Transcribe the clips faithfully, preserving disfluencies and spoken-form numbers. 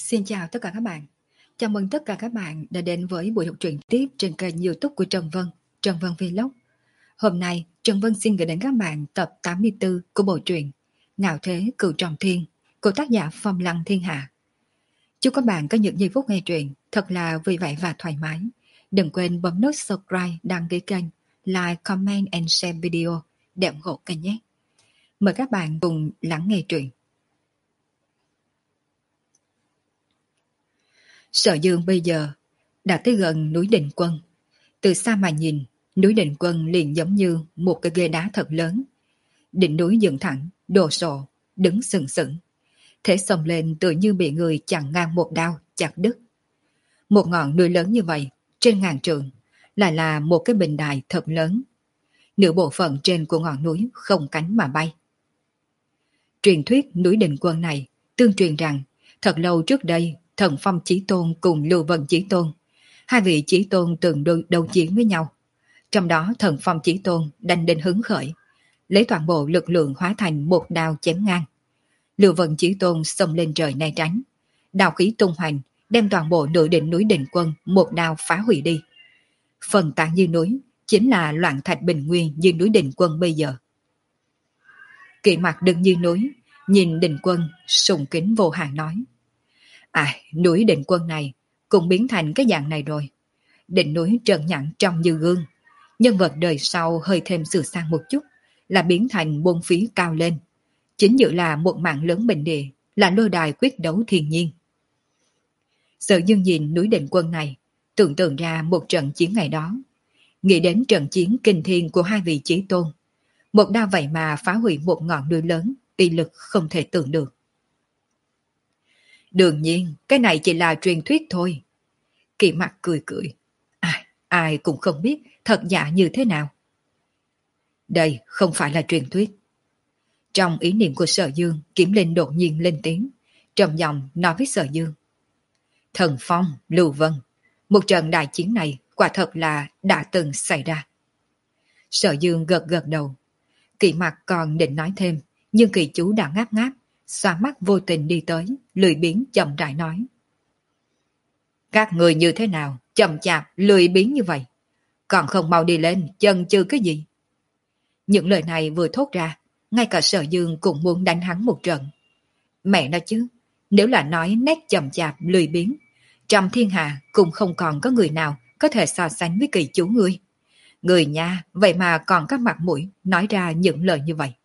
Xin chào tất cả các bạn. Chào mừng tất cả các bạn đã đến với buổi đọc truyện tiếp trên kênh YouTube của Trần Vân, Trần Vân Vlog. Hôm nay, Trần Vân xin gửi đến các bạn tập tám mươi tư của bộ truyện Ngạo Thế Cửu Trọng Thiên của tác giả Phong Lăng Thiên Hạ. Chúc các bạn có những giây phút nghe truyện thật là vui vẻ và thoải mái. Đừng quên bấm nút subscribe, đăng ký kênh, like, comment and share video để ủng hộ kênh nhé. Mời các bạn cùng lắng nghe truyện. Sở Dương bây giờ đã tới gần núi Định Quân. Từ xa mà nhìn, núi Định Quân liền giống như một cái ghế đá thật lớn. Đỉnh núi dựng thẳng, đồ sộ, đứng sừng sững. Thế xông lên tựa như bị người chặn ngang một đao, chặt đứt. Một ngọn núi lớn như vậy, trên ngàn trượng, lại là một cái bình đài thật lớn. Nửa bộ phận trên của ngọn núi không cánh mà bay. Truyền thuyết núi Định Quân này tương truyền rằng thật lâu trước đây Thần Phong Chí Tôn cùng Lưu Vân Chí Tôn, hai vị Chí Tôn từng đấu, đấu chiến với nhau. Trong đó Thần Phong Chí Tôn đành định hứng khởi, lấy toàn bộ lực lượng hóa thành một đao chém ngang. Lưu Vân Chí Tôn xông lên trời né tránh, đao khí tung hoành, đem toàn bộ nửa đỉnh núi Định Quân một đao phá hủy đi. Phần tán như núi chính là loạn thạch bình nguyên như núi Định Quân bây giờ. Kỵ Mặc đứng như núi, nhìn Định Quân sùng kính vô hạn nói: À, núi Định Quân này cũng biến thành cái dạng này rồi. Đỉnh núi trơn nhẵn trong như gương, nhân vật đời sau hơi thêm sửa sang một chút là biến thành bốn phía cao lên, chính dự là một mạng lớn bình địa, là lôi đài quyết đấu thiên nhiên. Sở Dương nhìn núi Định Quân này, tưởng tượng ra một trận chiến ngày đó, nghĩ đến trận chiến kinh thiên của hai vị chí tôn, một đao vậy mà phá hủy một ngọn núi lớn, uy lực không thể tưởng được. Đương nhiên, cái này chỉ là truyền thuyết thôi. Kỵ Mặc cười cười. Ai, ai cũng không biết thật giả như thế nào. Đây không phải là truyền thuyết. Trong ý niệm của Sở Dương, Kiếm Linh đột nhiên lên tiếng, trầm giọng nói với Sở Dương: Thần Phong, Lưu Vân, một trận đại chiến này quả thật là đã từng xảy ra. Sở Dương gật gật đầu. Kỵ Mặc còn định nói thêm, nhưng Kỳ Chú đã ngáp ngáp, xoa mắt vô tình đi tới, lười biếng chậm rãi nói: Các người như thế nào, chậm chạp, lười biếng như vậy, còn không mau đi lên, chần chừ cái gì? Những lời này vừa thốt ra, ngay cả Sở Dương cũng muốn đánh hắn một trận. Mẹ nói chứ, nếu là nói nét chậm chạp, lười biếng, trong thiên hạ cũng không còn có người nào có thể so sánh với Kỳ Chú ngươi. Người nha, vậy mà còn có mặt mũi nói ra những lời như vậy.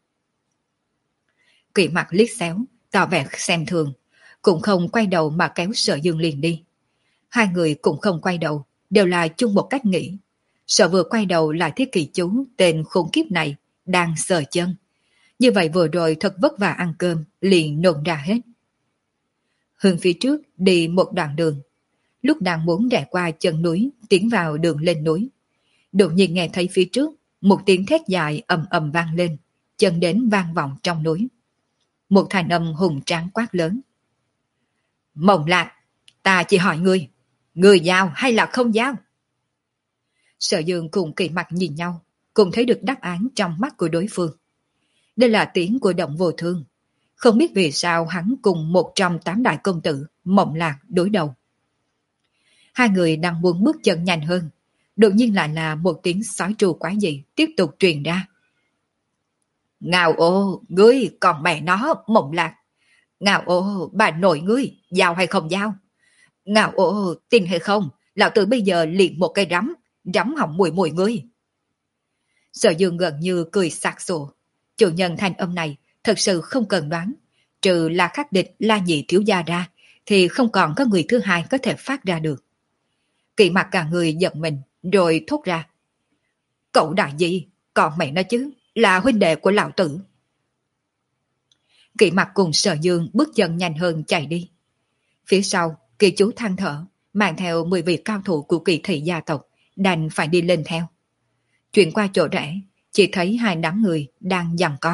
Kỵ Mặc liếc xéo, tỏ vẻ xem thường, cũng không quay đầu mà kéo Sở Dương liền đi. Hai người cũng không quay đầu, đều là chung một cách nghĩ. Sở vừa quay đầu lại thấy Kỳ Chú tên khốn kiếp này đang sờ chân. Như vậy vừa rồi thật vất vả ăn cơm, liền nôn ra hết. Hướng phía trước đi một đoạn đường. Lúc đang muốn rẽ qua chân núi, tiến vào đường lên núi, đột nhiên nghe thấy phía trước một tiếng thét dài ầm ầm vang lên, chân đến vang vọng trong núi. Một thanh âm hùng tráng quát lớn: Mộng Lạc, ta chỉ hỏi ngươi, ngươi giao hay là không giao? Sở Dương cùng Kỵ Mặc nhìn nhau, cùng thấy được đáp án trong mắt của đối phương. Đây là tiếng của Động Vô Thương. Không biết vì sao hắn cùng một trong tám đại công tử Mộng Lạc đối đầu. Hai người đang muốn bước chân nhanh hơn, đột nhiên lại là một tiếng sói tru quái dị tiếp tục truyền ra: Ngạo ô, ngươi còn mẹ nó, Mộng Lạc. Ngạo ô, bà nội ngươi, giao hay không giao? Ngạo ô, tin hay không, lão tử bây giờ liền một cây rắm, rắm hỏng mùi mùi ngươi. Sở Dương gần như cười sặc sụa. Chủ nhân thanh âm này thật sự không cần đoán, trừ là khắc địch La Nhị thiếu gia ra, thì không còn có người thứ hai có thể phát ra được. Kỵ Mặc cả người giận mình, rồi thốt ra: Cậu đại gì, còn mẹ nó chứ, là huynh đệ của lão tử. Kỵ Mặc cùng Sở Dương bước chân nhanh hơn chạy đi. Phía sau, Kỳ Chú than thở, mang theo mười vị cao thủ của Kỳ thị gia tộc, đành phải đi lên theo. Chuyển qua chỗ rẽ, chỉ thấy hai đám người đang giằng co.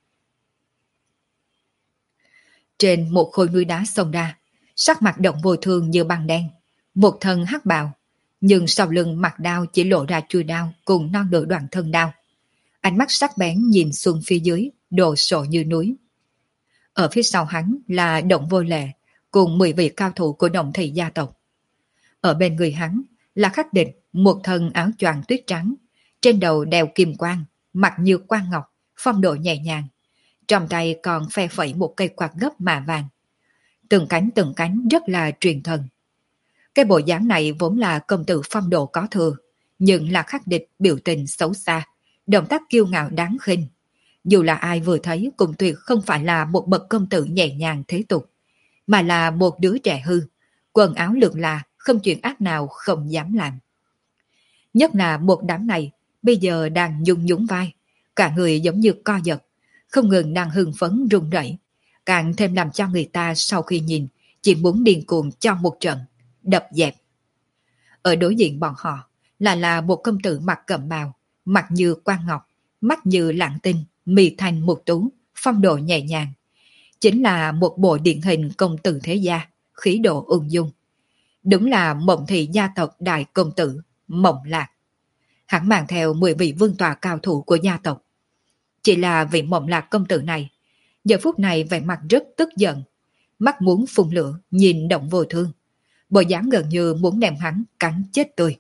Trên một khối núi đá xông ra, sắc mặt Động Vô Thương như băng đen, một thân hắc bào, nhưng sau lưng mặt đao chỉ lộ ra chui đao cùng non nửa đoạn thân đao. Ánh mắt sắc bén nhìn xuống phía dưới, đồ sộ như núi. Ở phía sau hắn là Động Vô Lệ, cùng mười vị cao thủ của Đồng Thị gia tộc. Ở bên người hắn là Khắc Địch, một thân áo choàng tuyết trắng, trên đầu đeo kim quang, mặt như quan ngọc, phong độ nhẹ nhàng, trong tay còn phe phẩy một cây quạt gấp mạ vàng. Từng cánh từng cánh rất là truyền thần. Cái bộ dáng này vốn là công tử phong độ có thừa, nhưng là Khắc Địch biểu tình xấu xa, động tác kiêu ngạo đáng khinh. Dù là ai vừa thấy cũng tuyệt không phải là một bậc công tử nhẹ nhàng thế tục, mà là một đứa trẻ hư, quần áo lượn là, không chuyện ác nào không dám làm. Nhất là một đám này, bây giờ đang nhung nhún vai, cả người giống như co giật, không ngừng đang hưng phấn run rẩy, càng thêm làm cho người ta sau khi nhìn, chỉ muốn điên cuồng cho một trận, đập dẹp. Ở đối diện bọn họ, là là một công tử mặt cẩm bào, mặt như quan ngọc, mắt như lạng tinh, mì thành một tú, phong độ nhẹ nhàng. Chính là một bộ điển hình công tử thế gia, khí độ ung dung. Đúng là Mộng Thị gia tộc đại công tử, Mộng Lạc. Hắn mang theo mười vị vương tọa cao thủ của gia tộc. Chỉ là vị Mộng Lạc công tử này, giờ phút này vẻ mặt rất tức giận, mắt muốn phun lửa, nhìn Động Vô Thương. Bộ dáng gần như muốn đem hắn cắn chết tươi.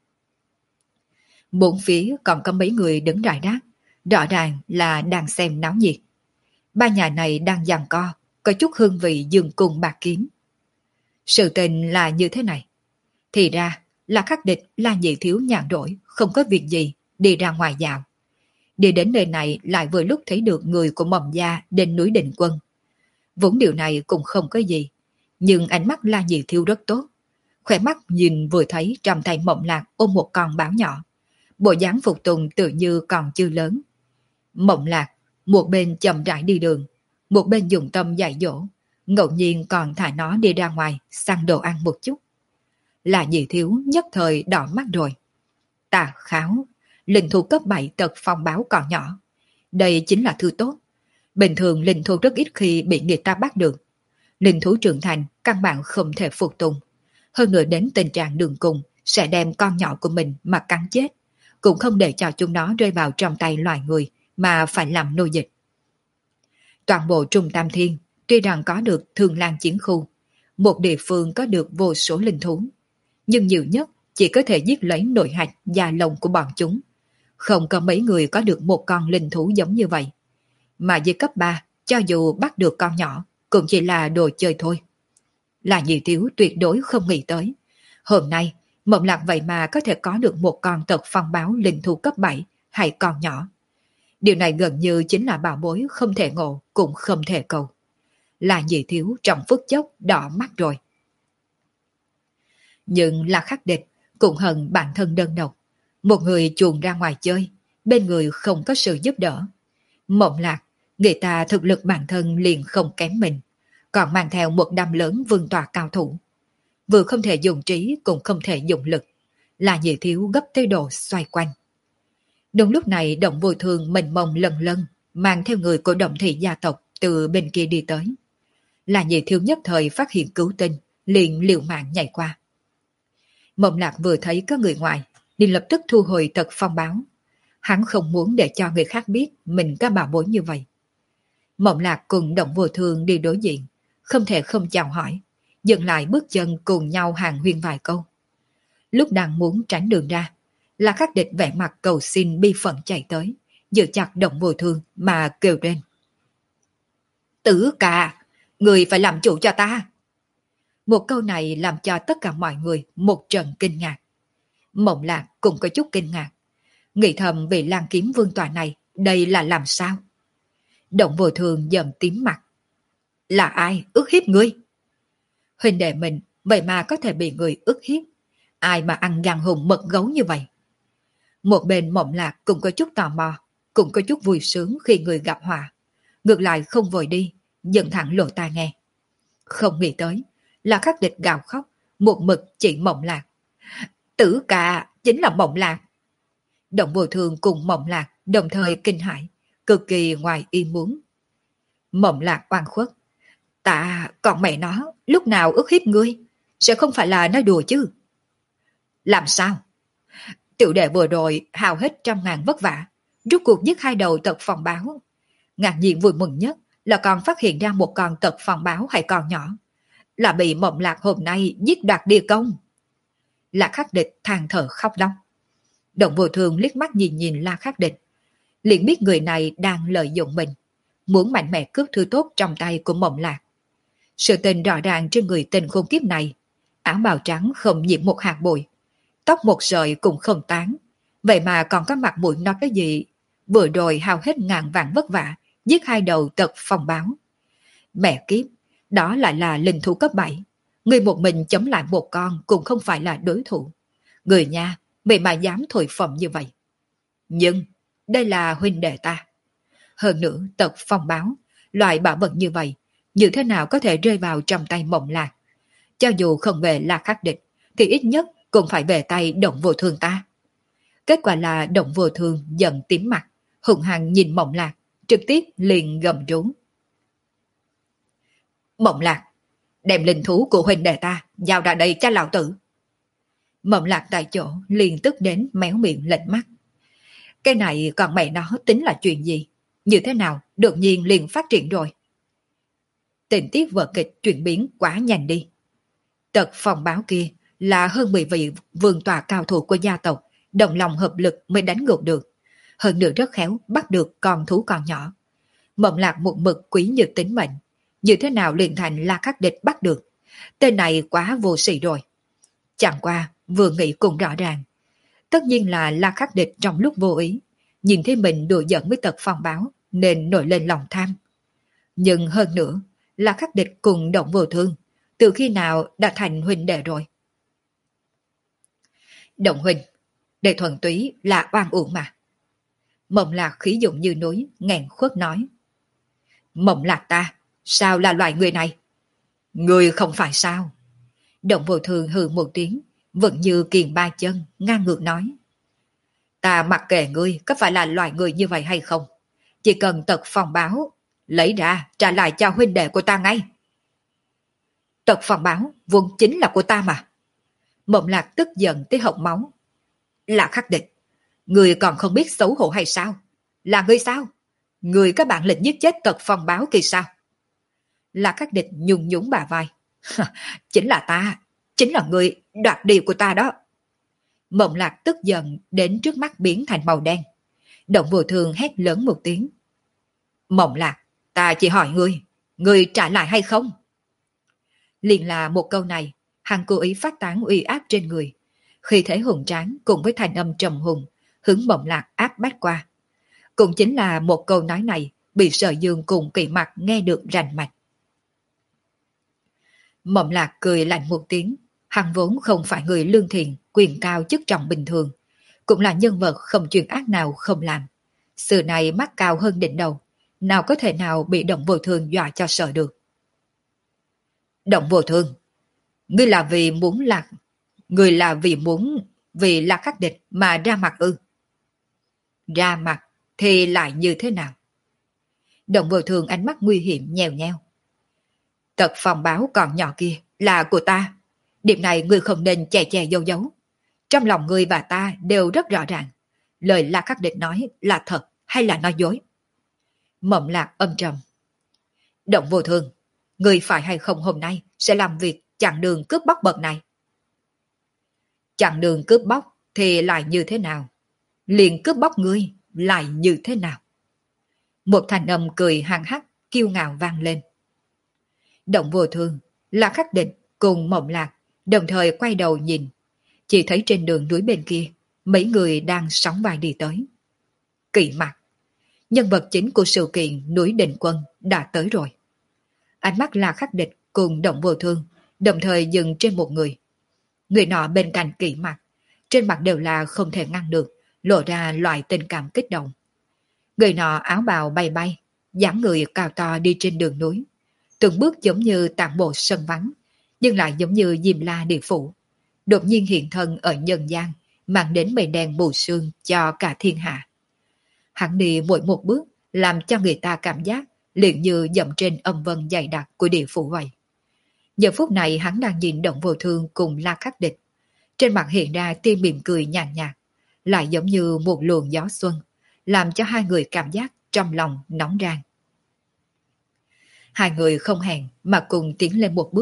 Bốn phía còn có mấy người đứng rải rác, rõ ràng là đang xem náo nhiệt. Ba nhà này đang giằng co, có chút hương vị dương cung bạc kiếm. Sự tình là như thế này. Thì ra là Khắc Địch là nhị thiếu nhàn rỗi, không có việc gì, đi ra ngoài dạo. Đi đến nơi này lại vừa lúc thấy được người của Mộng gia đến núi Định Quân. Vốn điều này cũng không có gì, nhưng ánh mắt La Nhị thiếu rất tốt. Khỏe mắt nhìn vừa thấy trong tay Mộng Lạc ôm một con báo nhỏ. Bộ dáng phục tùng tự như còn chưa lớn. Mộng Lạc một bên chậm rãi đi đường, một bên dùng tâm dạy dỗ, ngẫu nhiên còn thả nó đi ra ngoài săn đồ ăn một chút. Là Nhị thiếu nhất thời đỏ mắt rồi. Tà Kháo, linh thú cấp bảy tật phong báo còn nhỏ. Đây chính là thứ tốt. Bình thường linh thú rất ít khi bị người ta bắt được. Linh thú trưởng thành căn bản không thể phục tùng. Hơn nữa đến tình trạng đường cùng sẽ đem con nhỏ của mình mà cắn chết, cũng không để cho chúng nó rơi vào trong tay loài người mà phải làm nô dịch. Toàn bộ Trung Tam Thiên tuy rằng có được Thương Lan chiến khu, một địa phương có được vô số linh thú, nhưng nhiều nhất chỉ có thể giết lấy nội hạch da lông của bọn chúng. Không có mấy người có được một con linh thú giống như vậy. Mà dưới cấp ba, cho dù bắt được con nhỏ, cũng chỉ là đồ chơi thôi. Là Nhị thiếu tuyệt đối không nghĩ tới. Hôm nay, Mộng Lạc vậy mà có thể có được một con tật phong báo linh thú cấp bảy hay con nhỏ. Điều này gần như chính là bảo bối không thể ngộ cũng không thể cầu. Là Nhị thiếu trong phút chốc đỏ mắt rồi. Nhưng là Khắc Địch cũng hận bản thân đơn độc. Một người chuồn ra ngoài chơi, bên người không có sự giúp đỡ. Mộng Lạc, người ta thực lực bản thân liền không kém mình, còn mang theo một đám lớn vương tọa cao thủ. Vừa không thể dùng trí cũng không thể dùng lực, là Nhị thiếu gấp tới độ xoay quanh. Đúng lúc này Động Vô Thương mình mông lần lần, mang theo người của Động Thị gia tộc từ bên kia đi tới. Là Nhị thiếu nhất thời phát hiện cứu tinh, liền liều mạng nhảy qua. Mộng Lạc vừa thấy có người ngoài, liền lập tức thu hồi tật phong báo. Hắn không muốn để cho người khác biết mình có bảo bối như vậy. Mộng Lạc cùng Động Vô Thương đi đối diện, không thể không chào hỏi, dừng lại bước chân cùng nhau hàng huyên vài câu. Lúc đang muốn tránh đường ra, là Khắc Địch vẻ mặt cầu xin bi phận chạy tới, giữ chặt Động Vô Thương mà kêu lên. Tử Ca, người phải làm chủ cho ta. Một câu này làm cho tất cả mọi người một trận kinh ngạc. Mộng Lạc cũng có chút kinh ngạc, nghĩ thầm vị Lan Kiếm vương tọa này đây là làm sao. Động Vô Thương dần tím mặt. Là ai ức hiếp ngươi? Huynh đệ mình vậy mà có thể bị người ức hiếp, ai mà ăn gan hùm mật gấu như vậy? Một bên Mộng Lạc cũng có chút tò mò, cũng có chút vui sướng khi người gặp họa, ngược lại không vội đi, dần thẳng lộ tai nghe. Không nghĩ tới là Khắc Địch gào khóc, một mực chỉ Mộng Lạc. Tử Ca chính là Mộng Lạc. Động Vô Thương cùng Mộng Lạc đồng thời kinh hãi, cực kỳ ngoài ý muốn. Mộng Lạc oan khuất. Ta, còn mẹ nó, lúc nào ức hiếp ngươi? Sẽ không phải là nói đùa chứ? Làm sao? Tiểu đệ vừa rồi hao hết trăm ngàn vất vả, rút cuộc giết hai đầu tật phong báo. Ngạc nhiên vui mừng nhất là còn phát hiện ra một con tật phong báo hay con nhỏ. là bị Mộng Lạc hôm nay giết đoạt địa công. La Khắc Địch than thở khóc lóc. Động Vô Thương liếc mắt nhìn nhìn La Khắc Địch, liền biết người này đang lợi dụng mình, muốn mạnh mẽ cướp thứ tốt trong tay của Mộng Lạc. Sự tình rõ ràng trên người tình khôn kiếp này, áo bào trắng không nhiễm một hạt bụi, tóc một sợi cũng không tán, vậy mà còn có mặt mũi nói cái gì vừa rồi hao hết ngàn vạn vất vả giết hai đầu Tật Phong Báo. Mẹ kiếp, đó lại là linh thú cấp bảy, người một mình chống lại một con cũng không phải là đối thủ. Người nha, mày mà dám thổi phồng như vậy. Nhưng đây là huynh đệ ta. Hơn nữa Tật Phong Báo, loại bảo vật như vậy, như thế nào có thể rơi vào trong tay Mộng Lạc? Cho dù không về La Khắc Địch, thì ít nhất cũng phải về tay Động Vô Thương ta. Kết quả là Động Vô Thương giận tím mặt, hùng hăng nhìn Mộng Lạc, trực tiếp liền gầm rú. Mộng Lạc, đem linh thú của huynh đệ ta giao ra đây cho lão tử. Mộng Lạc tại chỗ liền tức đến méo miệng lệch mắt. Cái này còn mẹ nó tính là chuyện gì? Như thế nào đột nhiên liền phát triển rồi? Tình tiết vở kịch chuyển biến quá nhanh đi. Tật Phong Báo kia là hơn mười vị vương tòa cao thủ của gia tộc, đồng lòng hợp lực mới đánh ngược được. Hơn nữa rất khéo bắt được con thú còn nhỏ. Mộng Lạc một mực quý như tính mệnh, như thế nào liền thành La Khắc Địch bắt được? Tên này quá vô sỉ rồi. Chẳng qua vừa nghĩ cũng rõ ràng. Tất nhiên là La Khắc Địch trong lúc vô ý, nhìn thấy mình đùa giỡn với Tật Phong Báo nên nổi lên lòng tham. Nhưng hơn nữa, La Khắc Địch cùng Động Vô Thương từ khi nào đã thành huynh đệ rồi? Động huynh, để thuần túy là oan uổng mà. Mộng Lạc khí dụng như núi, nghẹn khuất nói. Mộng Lạc ta, sao là loại người này? Người không phải sao? Động Vô Thương hừ một tiếng, vẫn như kiền ba chân, ngang ngược nói. Ta mặc kệ ngươi có phải là loại người như vậy hay không, chỉ cần Tật Phong Báo lấy ra trả lại cho huynh đệ của ta ngay. Tật Phong Báo vốn chính là của ta mà. Mộng Lạc tức giận tới hộc máu. Là Khắc Địch, người còn không biết xấu hổ hay sao? Là ngươi sao? Người có bản lĩnh giết chết Tật Phong Báo kỳ sao? Là Khắc Địch nhún nhún bà vai. Chính là ta, chính là người đoạt điều của ta đó. Mộng Lạc tức giận đến trước mắt biến thành màu đen. Động Vô Thương hét lớn một tiếng. Mộng Lạc, ta chỉ hỏi ngươi, ngươi trả lại hay không? Liền là một câu này, hắn cố ý phát tán uy áp trên người. Khi thế hùng tráng cùng với thanh âm trầm hùng, hướng Mộng Lạc áp bách qua. Cũng chính là một câu nói này bị Sở Dương cùng Kỵ Mặc nghe được rành mạch. Mộng Lạc cười lạnh một tiếng, hắn vốn không phải người lương thiện, quyền cao chức trọng bình thường, cũng là nhân vật không chuyện ác nào không làm. Sự này mắt cao hơn đỉnh đầu, nào có thể nào bị Động Vô Thương dọa cho sợ được. Động Vô Thương, ngươi là vì muốn lạc, ngươi là vì muốn vì là Khắc Địch mà ra mặt ư? Ra mặt thì lại như thế nào? Động Vô Thương ánh mắt nguy hiểm nhèo nheo. Tật Phong Báo còn nhỏ kia là của ta. Điểm này ngươi không nên che che giấu giấu. Trong lòng ngươi và ta đều rất rõ ràng. Lời La Khắc Địch nói là thật hay là nói dối? Mộng Lạc âm trầm. Động Vô Thương, ngươi phải hay không hôm nay sẽ làm việc chặn đường cướp bóc bậc này? Chặn đường cướp bóc thì lại như thế nào? Liền cướp bóc ngươi lại như thế nào? Một thanh âm cười hăng hắc kiêu ngạo vang lên. Động Vô Thương, La Khắc Địch cùng Mộng Lạc đồng thời quay đầu nhìn, chỉ thấy trên đường núi bên kia mấy người đang sóng vai đi tới. Kỵ Mặc, nhân vật chính của sự kiện núi Định Quân đã tới rồi. Ánh mắt La Khắc Địch cùng Động Vô Thương đồng thời dừng trên một người. Người nọ bên cạnh Kỵ Mặc, trên mặt đều là không thể ngăn được, lộ ra loại tình cảm kích động. Người nọ áo bào bay bay, dáng người cao to đi trên đường núi, từng bước giống như tản bộ sân vắng, nhưng lại giống như Diêm La Địa Phủ, đột nhiên hiện thân ở nhân gian, mang đến mây đen bù sương cho cả thiên hạ. Hắn đi mỗi một bước, làm cho người ta cảm giác liền như dậm trên âm vân dày đặc của địa phủ vậy. Giờ phút này hắn đang nhìn Động Vô Thương cùng La Khắc Địch, trên mặt hiện ra tia mỉm cười nhàn nhạt, nhạt, lại giống như một luồng gió xuân, làm cho hai người cảm giác trong lòng nóng rang. Hai người không hẹn mà cùng tiến lên một bước,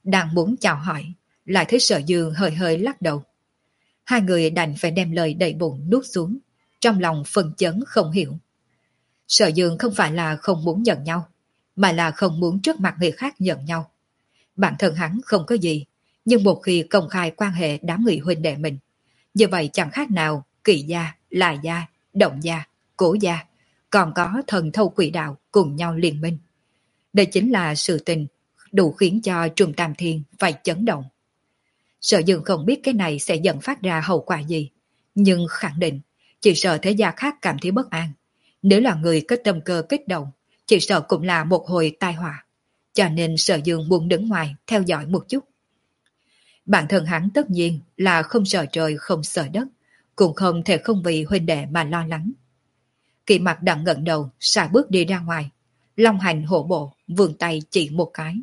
Đang muốn chào hỏi, lại thấy Sở Dương hơi hơi lắc đầu. Hai người đành phải đem lời đầy bụng nuốt xuống, trong lòng phân chấn không hiểu. Sở Dương không phải là không muốn nhận nhau, mà là không muốn trước mặt người khác nhận nhau. Bản thân hắn không có gì, nhưng một khi công khai quan hệ đám người huynh đệ mình, như vậy chẳng khác nào Kỳ gia, Là gia, Động gia, Cố gia, còn có thần thâu quỷ đạo cùng nhau liên minh. Đây chính là sự tình đủ khiến cho Trùng Tam Thiên phải chấn động. Sở Dương không biết cái này sẽ dẫn phát ra hậu quả gì, nhưng khẳng định chỉ sợ thế gia khác cảm thấy bất an. Nếu là người có tâm cơ kích động, chỉ sợ cũng là một hồi tai họa. Cho nên Sở Dương muốn đứng ngoài theo dõi một chút. Bản thân hắn tất nhiên là không sợ trời không sợ đất, cũng không thể không vì huynh đệ mà lo lắng. Kỳ Mặc đặng ngẩng đầu, xài bước đi ra ngoài, long hành hổ bộ, vươn tay chỉ một cái.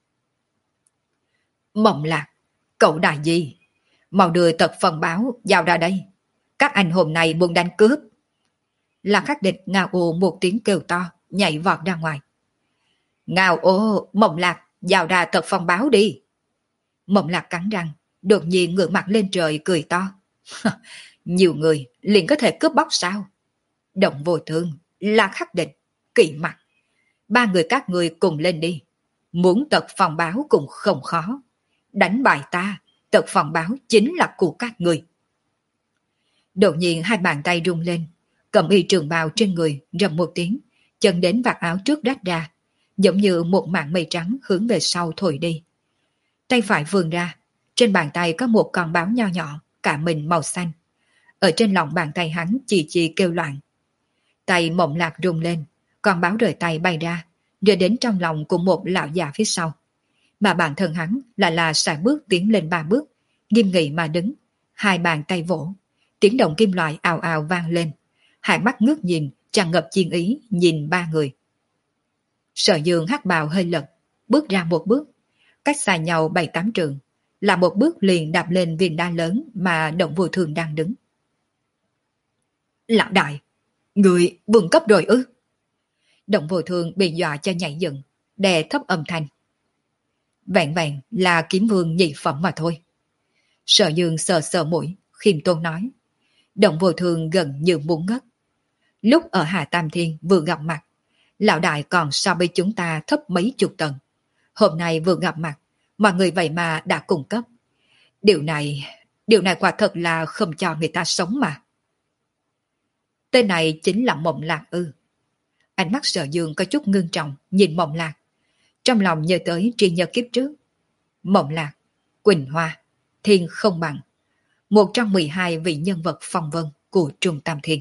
Mộng Lạc, cậu đại gì? Mau đưa tật phần báo giao ra đây. Các anh hôm nay muốn đánh cướp. Là Khắc Địch ngao ô một tiếng kêu to, nhảy vọt ra ngoài. Ngao ô, Mộng Lạc, giao ra tật phong báo đi. Mộng Lạc cắn răng, đột nhiên ngửa mặt lên trời cười to. Nhiều người liền có thể cướp bóc sao? Động Vô Thương, là Khắc Địch, Kỳ Mặc. Ba người các người cùng lên đi. Muốn tật phong báo cũng không khó. Đánh bại ta, tật phong báo chính là của các người. Đột nhiên hai bàn tay rung lên, cầm y trường bào trên người rầm một tiếng, chân đến vạt áo trước rách ra, giống như một mảng mây trắng hướng về sau thổi đi. Tay phải vươn ra, trên bàn tay có một con báo nho nhỏ, cả mình màu xanh. Ở trên lòng bàn tay hắn chì chì kêu loạn. Tay Mộng Lạc rung lên, con báo rời tay bay ra, rơi đến trong lòng của một lão già phía sau. Mà bản thân hắn lại là sải bước tiến lên ba bước, nghiêm nghị mà đứng, hai bàn tay vỗ, tiếng động kim loại ào ào vang lên, hai mắt ngước nhìn, tràn ngập chiên ý nhìn ba người. Sở Dương hắc bào hơi lật, bước ra một bước, cách xa nhau bảy tám trượng, là một bước liền đạp lên viên đá lớn mà Động Vô Thương đang đứng. Lão đại, người vượt cấp rồi ư? Động Vô Thương bị dọa cho nhảy dựng, đè thấp âm thanh. Vẹn vẹn là kiếm vương nhị phẩm mà thôi. Sở Dương sờ sờ mũi, khiêm tốn nói. Động Vô Thương gần như muốn ngất. Lúc ở Hà Tam Thiên vừa gặp mặt, lão đại còn so với chúng ta thấp mấy chục tầng. Hôm nay vừa gặp mặt, mọi người vậy mà đã cung cấp. Điều này, điều này quả thật là không cho người ta sống mà. Tên này chính là Mộng Lạc ư? Ánh mắt Sở Dương có chút ngưng trọng nhìn Mộng Lạc, trong lòng nhớ tới tri nhớ kiếp trước. Mộng Lạc, Quỳnh Hoa, Thiên Không Bằng, một trong mười hai vị nhân vật phong vân của Trung Tam Thiên.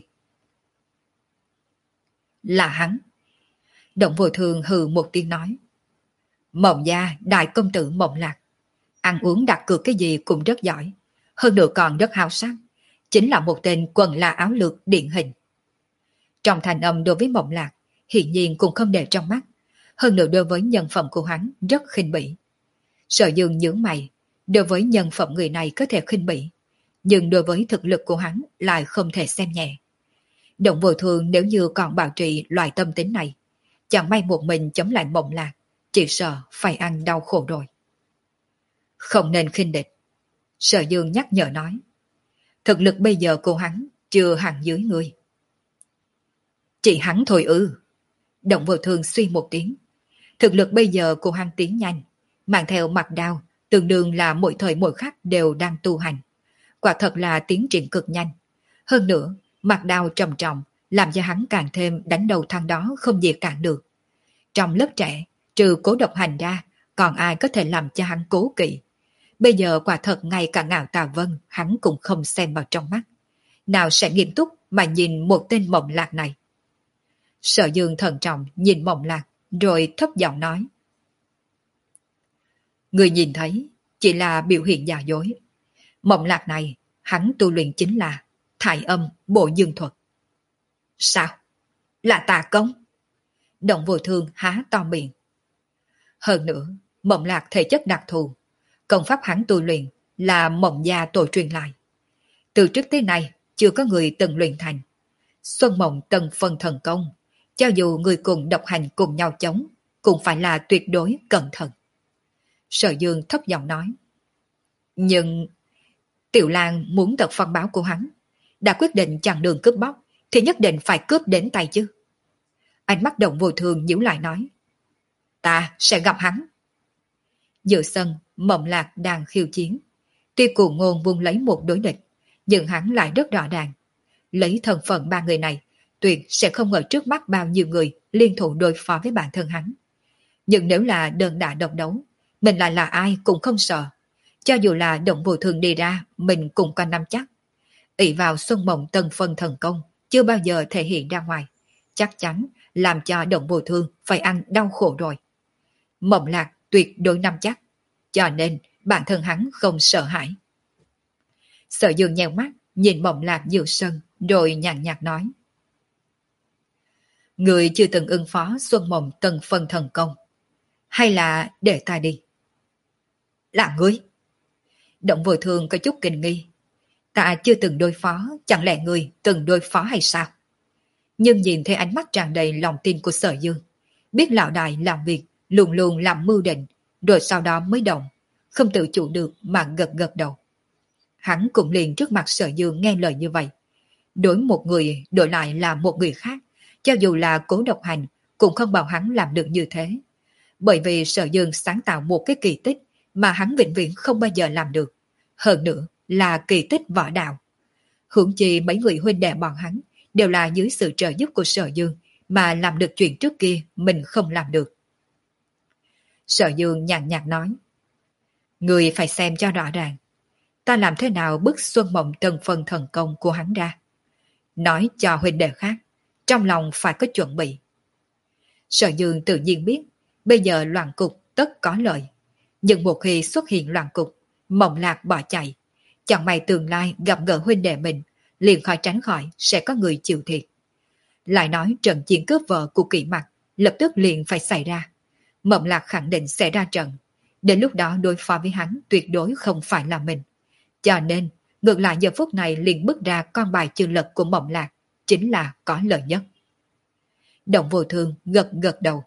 Là hắn. Động Vô Thương hừ một tiếng nói. Mộng gia đại công tử Mộng Lạc, ăn uống đặt cược cái gì cũng rất giỏi, hơn nữa còn rất hào sắc, chính là một tên quần là áo lược điển hình. Trong thành âm đối với Mộng Lạc, hiển nhiên cũng không để trong mắt, hơn nữa đối với nhân phẩm của hắn rất khinh bỉ. Sở Dương nhướng mày, đối với nhân phẩm người này có thể khinh bỉ, nhưng đối với thực lực của hắn lại không thể xem nhẹ. Động Vô Thương nếu như còn bảo trì loại tâm tính này, chẳng may một mình chống lại Mộng Lạc, chỉ sợ phải ăn đau khổ rồi. Không nên khinh địch. Sở Dương nhắc nhở nói. Thực lực bây giờ của hắn chưa hẳn dưới người. Chỉ hắn thôi ư? Động Vô Thương suy một tiếng. Thực lực bây giờ của hắn tiến nhanh, mang theo mặt đao, tương đương là mỗi thời mỗi khắc đều đang tu hành. Quả thật là tiến triển cực nhanh. Hơn nữa, mặt đao trầm trọng, làm cho hắn càng thêm đánh đầu thằng đó không gì cản được. Trong lớp trẻ, trừ Cố Độc Hành ra, còn ai có thể làm cho hắn cố kỵ. Bây giờ quả thật ngay cả Ngạo Tà Vân hắn cũng không xem vào trong mắt. Nào sẽ nghiêm túc mà nhìn một tên Mộng Lạc này. Sở Dương thận trọng nhìn Mộng Lạc, rồi thấp giọng nói. Người nhìn thấy chỉ là biểu hiện giả dối. Mộng Lạc này, hắn tu luyện chính là Thải Âm Bộ Dương Thuật. Sao? Là tà công? Động Vô Thương há to miệng. Hơn nữa, Mộng Lạc thể chất đặc thù, công pháp hắn tu luyện là Mộng gia tổ truyền lại. Từ trước tới nay, chưa có người từng luyện thành. Xuân Mộng từng phần thần công, cho dù người cùng độc hành cùng nhau chống, cũng phải là tuyệt đối cẩn thận. Sở Dương thấp giọng nói. Nhưng Tiểu Lan muốn tật phong báo của hắn, đã quyết định chặn đường cướp bóc thì nhất định phải cướp đến tay chứ. Ánh mắt Động Vô Thường nhíu lại nói. Ta sẽ gặp hắn. Giữa sân, Mộng Lạc đang khiêu chiến. Tuy Cuồng Ngôn vung lấy một đối địch, nhưng hắn lại rất rõ ràng. Lấy thân phận ba người này, tuyệt sẽ không ngờ trước mắt bao nhiêu người liên thủ đối phó với bản thân hắn. Nhưng nếu là đơn đả độc đấu, mình lại là ai cũng không sợ. Cho dù là Động Vô Thường đi ra, mình cũng có nắm chắc. ỷ vào Xuân Mộng Tân Phân thần công, chưa bao giờ thể hiện ra ngoài. Chắc chắn làm cho Động Vô Thường phải ăn đau khổ rồi. Mộng Lạc tuyệt đối nắm chắc, cho nên bản thân hắn không sợ hãi. Sở Dương nheo mắt, nhìn Mộng Lạc giữa sân, rồi nhàn nhạt nói. Người chưa từng ứng phó Xuân Mộng Tân Phân thần công, hay là để ta đi? Là ngươi? Động Vô Thường có chút kinh nghi. Ta chưa từng đối phó, chẳng lẽ ngươi từng đối phó hay sao? Nhưng nhìn thấy ánh mắt tràn đầy lòng tin của Sở Dương, biết lão đại làm việc luôn luôn làm mưu định, rồi sau đó mới động, không tự chủ được mà gật gật đầu. Hắn cũng liền trước mặt Sở Dương nghe lời như vậy. Đối một người đổi lại là một người khác, cho dù là Cố Độc Hành cũng không bảo hắn làm được như thế. Bởi vì Sở Dương sáng tạo một cái kỳ tích mà hắn vĩnh viễn không bao giờ làm được. Hơn nữa là kỳ tích võ đạo. Huống chi mấy người huynh đệ bọn hắn đều là dưới sự trợ giúp của Sở Dương mà làm được chuyện trước kia mình không làm được. Sở Dương nhàn nhạt nói. Người phải xem cho rõ ràng. Ta làm thế nào bức Xuân Mộng Tân Phân thần công của hắn ra. Nói cho huynh đệ khác, trong lòng phải có chuẩn bị. Sở Dương tự nhiên biết, bây giờ loạn cục tất có lợi. Nhưng một khi xuất hiện loạn cục, Mộng Lạc bỏ chạy, chẳng may tương lai gặp gỡ huynh đệ mình, liền khỏi tránh khỏi sẽ có người chịu thiệt. Lại nói trận chiến cướp vợ của Kỷ Mặc lập tức liền phải xảy ra. Mộng Lạc khẳng định sẽ ra trận. Đến lúc đó đối phó với hắn tuyệt đối không phải là mình. Cho nên, ngược lại giờ phút này liền bước ra con bài chưa lật của Mộng Lạc, chính là có lợi nhất. Động Vô Thường gật gật đầu.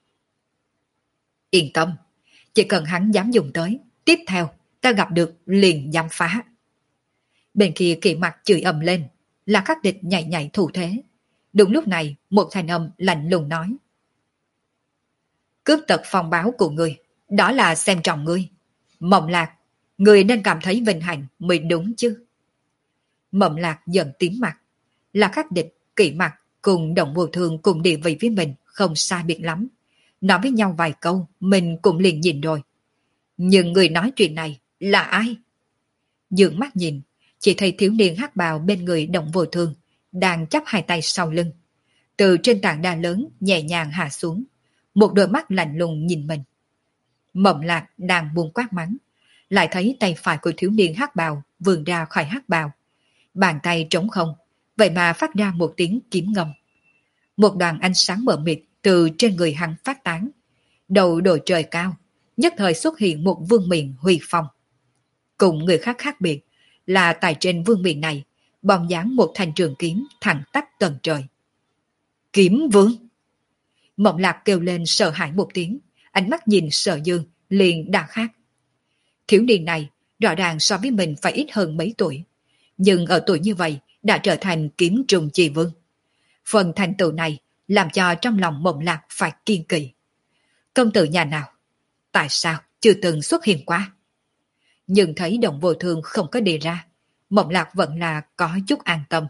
Yên tâm, chỉ cần hắn dám dùng tới, tiếp theo ta gặp được liền dám phá. Bên kia Kỷ Mặc chửi ầm lên, là khắc địch nhảy nhảy thủ thế. Đúng lúc này, một thanh âm lạnh lùng nói. Cướp tật phong báo của ngươi, đó là xem trọng ngươi. Mộng Lạc, ngươi nên cảm thấy vinh hạnh mới đúng chứ. Mộng Lạc giận tím mặt, là khắc địch, Kỷ Mặc cùng Động Vô Thường cùng địa vị với mình không sai biệt lắm. Nói với nhau vài câu, mình cũng liền nhìn rồi. Nhưng người nói chuyện này là ai? Dường mắt nhìn, chỉ thấy thiếu niên hắc bào bên người Động Vô Thường đang chắp hai tay sau lưng. Từ trên tảng đá lớn nhẹ nhàng hạ xuống, một đôi mắt lạnh lùng nhìn mình. Mộng Lạc đang buông quát mắng, lại thấy tay phải của thiếu niên hắc bào vươn ra khỏi hắc bào. Bàn tay trống không, vậy mà phát ra một tiếng kiếm ngâm. Một đoàn ánh sáng mờ mịt từ trên người hắn phát tán. Đầu đội trời cao, nhất thời xuất hiện một vương miện huy phong. Cùng người khác khác biệt là tại trên vương miện này, bóng dáng một thanh trường kiếm thẳng tắp tầng trời. Kiếm vương! Mộng Lạc kêu lên sợ hãi một tiếng, ánh mắt nhìn Sở Dương liền đã khác. Thiếu niên này rõ ràng so với mình phải ít hơn mấy tuổi, nhưng ở tuổi như vậy đã trở thành kiếm trùng chi vương. Phần thành tựu này làm cho trong lòng Mộng Lạc phải kiên kỳ. Công tử nhà nào? Tại sao chưa từng xuất hiện qua? Nhưng thấy Động Vô Thường không có đề ra, Mộng Lạc vẫn là có chút an tâm.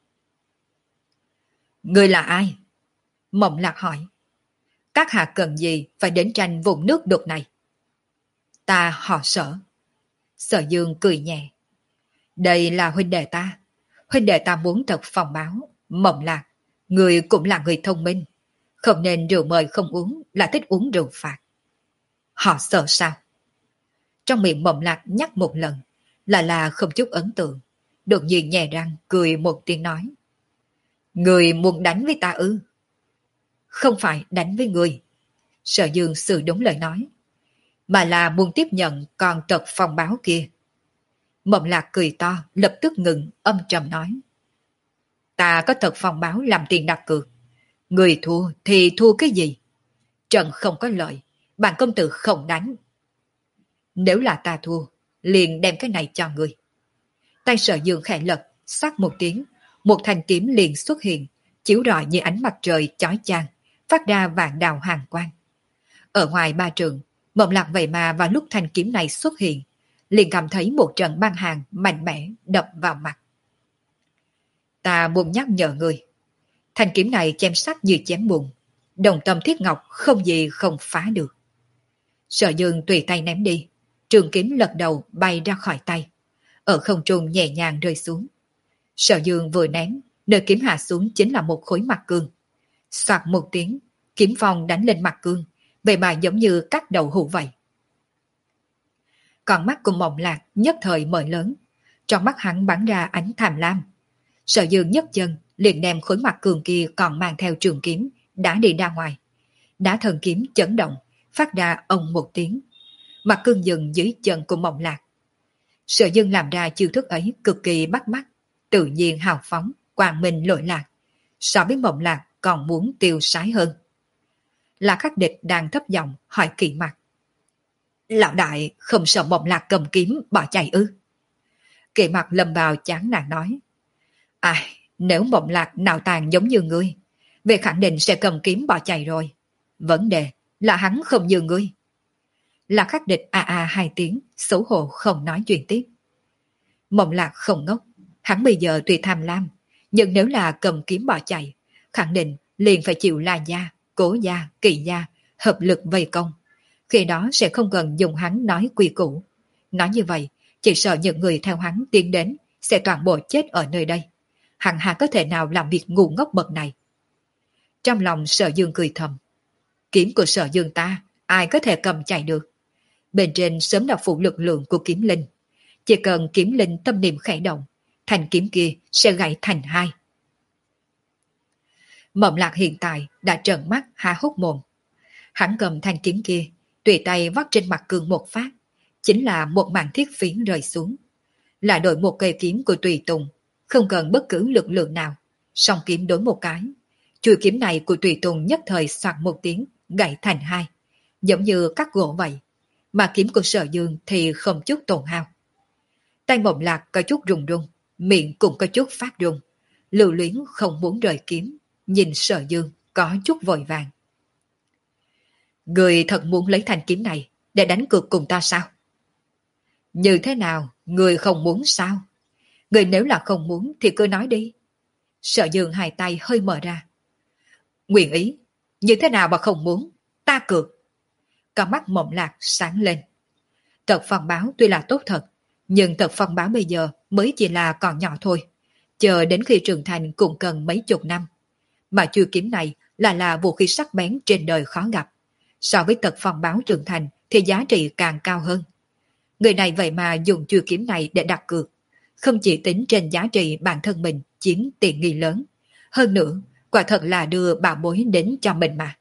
Người là ai? Mộng Lạc hỏi. Các hạ cần gì phải đến tranh vùng nước đục này? Ta họ Sở. Sở Dương cười nhẹ. Đây là huynh đệ ta. Huynh đệ ta muốn thật phòng báo. Mộng Lạc, người cũng là người thông minh. Không nên rượu mời không uống, là thích uống rượu phạt. Họ Sở sao? Trong miệng Mộng Lạc nhắc một lần, là là không chút ấn tượng. Đột nhiên nhè răng cười một tiếng nói. Người muốn đánh với ta ư? Không phải đánh với người. Sở Dương sự đúng lời nói. Mà là muốn tiếp nhận con tật phong báo kia. Mộng Lạc cười to, lập tức ngừng, âm trầm nói. Ta có tật phong báo làm tiền đặt cược. Người thua thì thua cái gì? Trận không có lợi, bản công tử không đánh. Nếu là ta thua, liền đem cái này cho ngươi. Tay Sở Dương khẽ lật, sắc một tiếng, một thanh kiếm liền xuất hiện, chiếu rọi như ánh mặt trời chói chang, phát ra vạn đạo hàn quang. Ở ngoài ba trường, Mộng Lạc vậy mà vào lúc thanh kiếm này xuất hiện, liền cảm thấy một trận băng hàn mạnh mẽ đập vào mặt. Ta muốn nhắc nhở người, thanh kiếm này chém sắc như chém bùn, đồng tâm thiết ngọc không gì không phá được. Sở Dương tùy tay ném đi, trường kiếm lật đầu bay ra khỏi tay, ở không trung nhẹ nhàng rơi xuống. Sở Dương vừa ném, nơi kiếm hạ xuống chính là một khối mặt cương. Soạt một tiếng, kiếm phong đánh lên mặt cương, vậy mà giống như cắt đầu hũ vậy. Còn mắt của Mộng Lạc nhất thời mở lớn, trong mắt hắn bắn ra ánh tham lam. Sở Dương nhấc chân, liền đem khối mặt cương kia còn mang theo trường kiếm, đã đi ra ngoài. Đá thần kiếm chấn động, phát ra ông một tiếng. Mặt cương dừng dưới chân của Mộng Lạc. Sở Dương làm ra chiêu thức ấy cực kỳ bắt mắt, tự nhiên hào phóng, quang minh lỗi lạc. So với Mộng Lạc còn muốn tiêu sái hơn. Là Khắc Địch đang thấp giọng hỏi Kỵ Mặc. Lão đại không sợ Mộng Lạc cầm kiếm bỏ chạy ư? Kỵ Mặc lầm vào chán nản nói. Ai, nếu Mộng Lạc nào tàn giống như ngươi, về khẳng định sẽ cầm kiếm bỏ chạy rồi. Vấn đề là hắn không như ngươi. Là Khắc Địch a a hai tiếng, xấu hổ không nói chuyện tiếp. Mộng Lạc không ngốc, hắn bây giờ tuy tham lam, nhưng nếu là cầm kiếm bỏ chạy, khẳng định liền phải chịu La gia, Cố gia, Kỵ gia hợp lực vây công. Khi đó sẽ không cần dùng hắn nói quy củ. Nói như vậy, chỉ sợ những người theo hắn tiến đến sẽ toàn bộ chết ở nơi đây. Hắn hà có thể nào làm việc ngu ngốc bậc này? Trong lòng Sở Dương cười thầm. Kiếm của Sở Dương ta, ai có thể cầm chạy được? Bên trên sớm đã phụ lực lượng của kiếm linh. Chỉ cần kiếm linh tâm niệm khẽ động, thanh kiếm kia sẽ gãy thành hai. Mộng Lạc hiện tại đã trợn mắt há hốc mồm. Hắn cầm thanh kiếm kia, tùy tay vắt trên mặt cương một phát, chính là một mảng thiết phiến rơi xuống. Là đổi một cây kiếm của Tùy Tùng, không cần bất cứ lực lượng nào, song kiếm đối một cái. Chuôi kiếm này của Tùy Tùng nhất thời soạt một tiếng, gãy thành hai, giống như cắt gỗ vậy. Mà kiếm của Sở Dương thì không chút tổn hao. Tay Mộng Lạc có chút rung rung, miệng cũng có chút phát rung. Lưu luyến không muốn rời kiếm, nhìn Sở Dương có chút vội vàng. Người thật muốn lấy thanh kiếm này để đánh cược cùng ta sao? Như thế nào, người không muốn sao? Người nếu là không muốn thì cứ nói đi. Sở Dương hai tay hơi mở ra. Nguyện ý, như thế nào mà không muốn, ta cược. Con mắt Mộng Lạc sáng lên. Tật phong báo tuy là tốt thật, nhưng tật phong báo bây giờ mới chỉ là còn nhỏ thôi. Chờ đến khi trưởng thành cũng cần mấy chục năm. Mà chuôi kiếm này là là vũ khí sắc bén trên đời khó gặp. So với tật phong báo trưởng thành thì giá trị càng cao hơn. Người này vậy mà dùng chuôi kiếm này để đặt cược. Không chỉ tính trên giá trị bản thân mình chiếm tiện nghi lớn. Hơn nữa, quả thật là đưa bảo bối đến cho mình mà.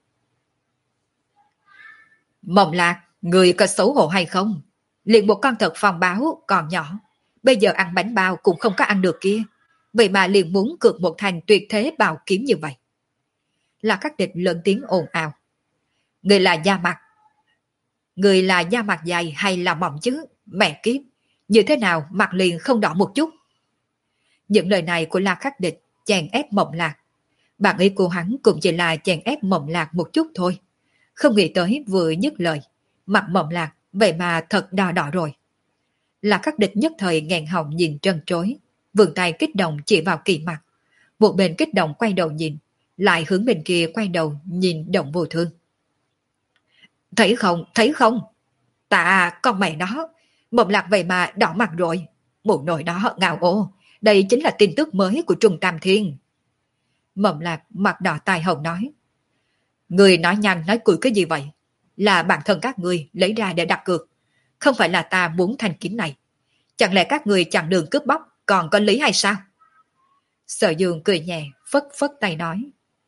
Mộng Lạc, người có xấu hổ hay không? Liền một con thật phong báo còn nhỏ, bây giờ ăn bánh bao cũng không có ăn được kia. Vậy mà liền muốn cược một thành tuyệt thế bào kiếm như vậy. Là Khắc Địch lớn tiếng ồn ào. Người là da mặt. Người là da mặt dày hay là mỏng chứ? Mẹ kiếp, như thế nào mặt liền không đỏ một chút? Những lời này của La Khắc Địch chèn ép Mộng Lạc. Bản ý của hắn cũng chỉ là chèn ép Mộng Lạc một chút thôi. Không nghĩ tới vừa dứt lời, mặt Mộng Lạc vậy mà thật đỏ đỏ rồi. La Khắc Địch nhất thời nghẹn họng nhìn trân trối, vươn tay kích động chỉ vào Kỳ Mặc. Một bên kích động quay đầu nhìn, lại hướng bên kia quay đầu nhìn Động Vô Thương. Thấy không, thấy không? Ta, con mẹ nó, Mộng Lạc vậy mà đỏ mặt rồi. Mụ nội đó ngào ô, đây chính là tin tức mới của Trung Tam Thiên. Mộng Lạc mặt đỏ tai hồng nói. Người nói nhanh nói cùi cái gì vậy? Là bản thân các người lấy ra để đặt cược. Không phải là ta muốn thanh kiếm này. Chẳng lẽ các người chặn đường cướp bóc còn có lý hay sao? Sở Dương cười nhẹ, phất phất tay nói.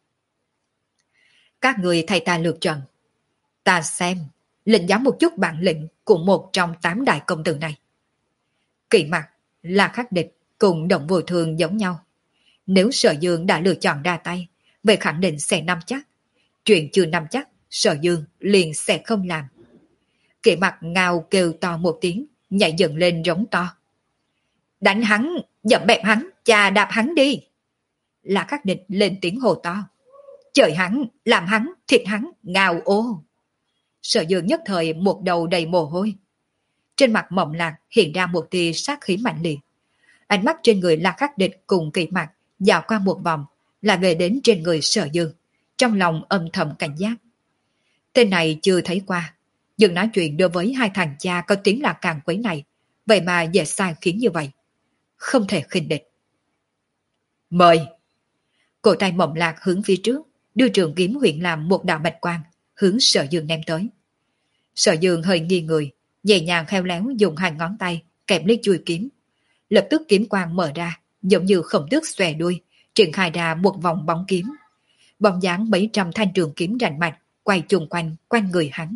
Các người thay ta lượt trận. Ta xem, lĩnh giáo một chút bản lĩnh của một trong tám đại công tử này. Kỵ Mặc, La Khắc Địch cùng Động Vô Thường giống nhau. Nếu Sở Dương đã lựa chọn ra tay, vậy khẳng định sẽ nắm chắc. Chuyện chưa nắm chắc, Sở Dương liền sẽ không làm. Kỵ Mặc ngao kêu to một tiếng, nhảy dựng lên rống to. Đánh hắn, dậm bẹp hắn, chà đạp hắn đi. La Khắc Định lên tiếng hồ to. Trời hắn, làm hắn, thịt hắn, ngao ô. Sở Dương nhất thời một đầu đầy mồ hôi. Trên mặt Mộng Lạc hiện ra một tia sát khí mạnh liệt. Ánh mắt trên người La Khắc Định cùng Kỵ Mặc dạo qua một vòng, là về đến trên người Sở Dương, trong lòng âm thầm cảnh giác. Tên này chưa thấy qua, nhưng nói chuyện đối với hai thằng cha có tiếng là càng quấy này, vậy mà dễ sai khiến như vậy. Không thể khinh địch. Mời! Cổ tay Mộng Lạc hướng phía trước, đưa trường kiếm huyện làm một đạo bạch quang, hướng Sở Dương ném tới. Sở Dương hơi nghiêng người, nhẹ nhàng khéo léo dùng hai ngón tay kẹp lấy chuôi kiếm. Lập tức kiếm quang mở ra, giống như khổng tước xòe đuôi, triển khai ra một vòng bóng kiếm. Bóng dáng mấy trăm thanh trường kiếm rành mạch quay chung quanh quanh người hắn.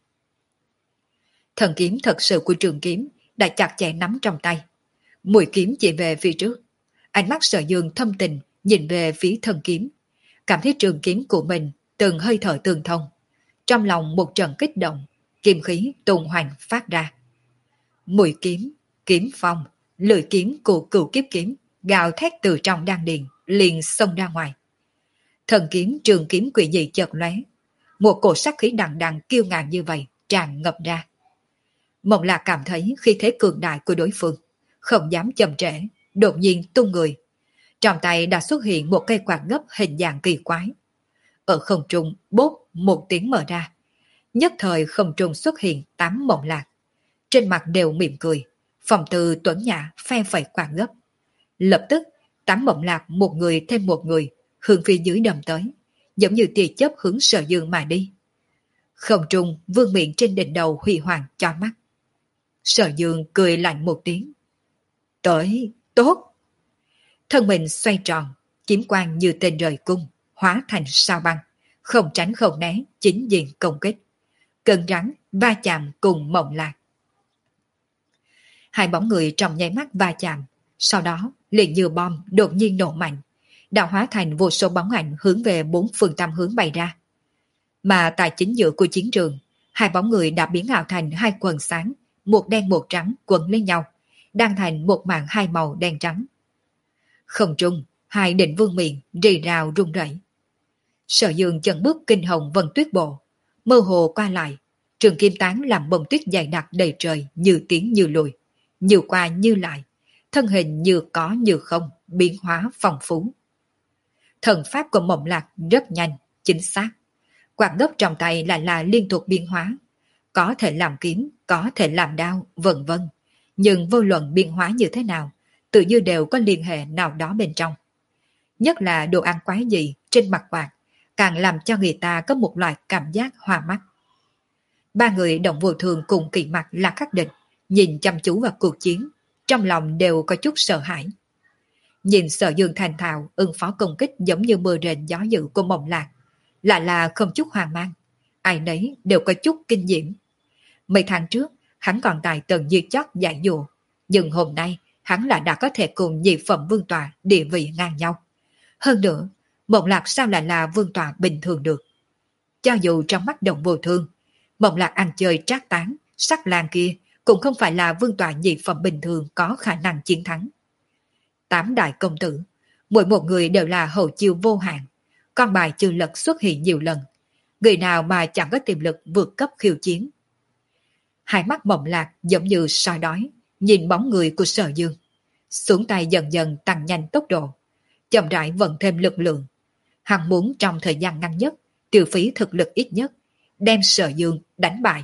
Thần kiếm thật sự của trường kiếm đã chặt chẽ nắm trong tay. Mũi kiếm chỉ về phía trước. Ánh mắt Sở Dương thâm tình nhìn về phía thần kiếm, cảm thấy trường kiếm của mình từng hơi thở tương thông. Trong lòng một trận kích động, kim khí tung hoành phát ra. Mũi kiếm, kiếm phong, lưỡi kiếm của cửu kiếp kiếm gào thét từ trong đan điền liền xông ra ngoài. Thần kiếm trường kiếm quỷ dị chợt lóe, một cổ sát khí đằng đằng kiêu ngạo như vậy tràn ngập ra. Mộng Lạc cảm thấy khí thế cường đại của đối phương, không dám chậm trễ, đột nhiên tung người. Trong tay đã xuất hiện một cây quạt gấp hình dạng kỳ quái. Ở không trung bốp một tiếng mở ra, nhất thời không trung xuất hiện tám Mộng Lạc. Trên mặt đều mỉm cười, phong tư tuấn nhã phe phẩy quạt gấp. Lập tức tám Mộng Lạc một người thêm một người hướng phía dưới đâm tới, giống như tia chớp hướng Sở Dương mà đi. Không trung vương miện trên đỉnh đầu huy hoàng cho mắt. Sở Dương cười lạnh một tiếng. Tới, tốt. Thân mình xoay tròn, kiếm quang như tên rời cung, hóa thành sao băng, không tránh không né, chính diện công kích. Cân rắn va chạm cùng Mộng Lạc. Hai bóng người trong nháy mắt va chạm, sau đó liền như bom đột nhiên nổ mạnh, đã hóa thành vô số bóng ảnh hướng về bốn phương tám hướng bay ra. Mà tại chính giữa của chiến trường, hai bóng người đã biến ảo thành hai quần sáng, một đen một trắng quấn lên nhau, đang thành một màn hai màu đen trắng. Không trung, hai định vương miện rì rào rung rẩy. Sở Dương chân bước kinh hồng vân tuyết bộ, mơ hồ qua lại, trường kim tán làm bông tuyết dày đặc đầy trời, như tiến như lùi, như qua như lại, thân hình như có như không, biến hóa phong phú. Thần pháp của Mộng Lạc rất nhanh, chính xác. Quạt gấp trong tay lại là liên tục biến hóa, có thể làm kiếm, có thể làm đao, vân vân. Nhưng vô luận biến hóa như thế nào, tự như đều có liên hệ nào đó bên trong. Nhất là đồ ăn quái dị trên mặt quạt, càng làm cho người ta có một loại cảm giác hoa mắt. Ba người Động Vô Thường cùng Kỵ Mặc là Khắc Định, nhìn chăm chú vào cuộc chiến, trong lòng đều có chút sợ hãi. Nhìn Sở Dương thành thạo ứng phó công kích giống như mưa rền gió dữ của Mộng Lạc, lại là không chút hoang mang, ai nấy đều có chút kinh diễm. Mấy tháng trước, hắn còn tài tần như chót giải dụ, nhưng hôm nay hắn lại đã có thể cùng nhị phẩm vương tọa địa vị ngang nhau. Hơn nữa, Mộng Lạc sao lại là vương tọa bình thường được? Cho dù trong mắt Động Vô Thương, Mộng Lạc ăn chơi trác tán, sắc lang kia cũng không phải là vương tọa nhị phẩm bình thường có khả năng chiến thắng. Tám đại công tử, mỗi một người đều là hậu chiêu vô hạn, con bài trừ lật xuất hiện nhiều lần, người nào mà chẳng có tiềm lực vượt cấp khiêu chiến. Hai mắt Mộng Lạc giống như soi đói, nhìn bóng người của Sở Dương, xuống tay dần dần tăng nhanh tốc độ, chậm rãi vận thêm lực lượng. Hắn muốn trong thời gian ngắn nhất, tiêu phí thực lực ít nhất, đem Sở Dương đánh bại.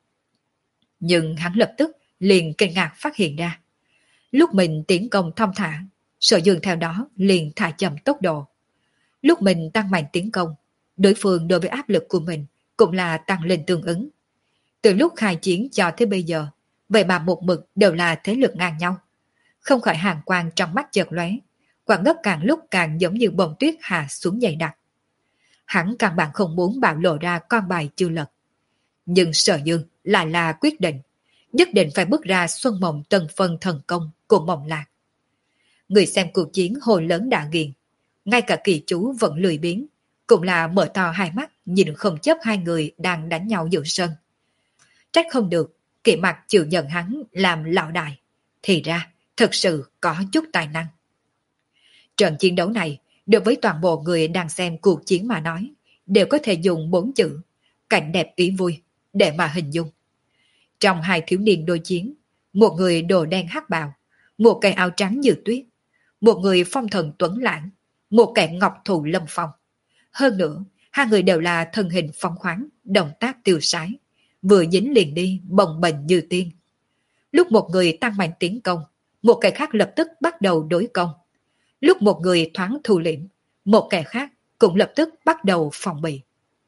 Nhưng hắn lập tức liền kinh ngạc phát hiện ra, lúc mình tiến công thong thả, Sở Dương theo đó liền thả chậm tốc độ. Lúc mình tăng mạnh tiến công, đối phương đối với áp lực của mình cũng là tăng lên tương ứng. Từ lúc khai chiến cho tới bây giờ, vậy mà một mực đều là thế lực ngang nhau. Không khỏi hàn quang trong mắt chợt lóe, quạt gấp càng lúc càng giống như bông tuyết hạ xuống dày đặc. Hắn căn bản không muốn bạo lộ ra con bài chưa lật. Nhưng Sở Dương lại là quyết định, nhất định phải bước ra xuân mộng tân phân thần công của Mộng Lạc. Người xem cuộc chiến hồ lớn đã nghiền, ngay cả kỳ chú vẫn lười biếng, cũng là mở to hai mắt nhìn không chấp hai người đang đánh nhau giữa sân. trách không được, Kỵ Mặc chịu nhận hắn làm lão đại. Thì ra, thật sự có chút tài năng. Trận chiến đấu này, đối với toàn bộ người đang xem cuộc chiến mà nói, đều có thể dùng bốn chữ, cảnh đẹp ý vui, để mà hình dung. Trong hai thiếu niên đối chiến, một người đồ đen hắc bào, một cây áo trắng như tuyết, một người phong thần tuấn lãng, một kẻ ngọc thụ lâm phong. Hơn nữa, hai người đều là thân hình phóng khoáng, động tác tiêu sái, vừa dính liền đi bồng bềnh như tiên. Lúc một người tăng mạnh tiến công, một kẻ khác lập tức bắt đầu đối công. Lúc một người thoáng thu liễm, một kẻ khác cũng lập tức bắt đầu phòng bị.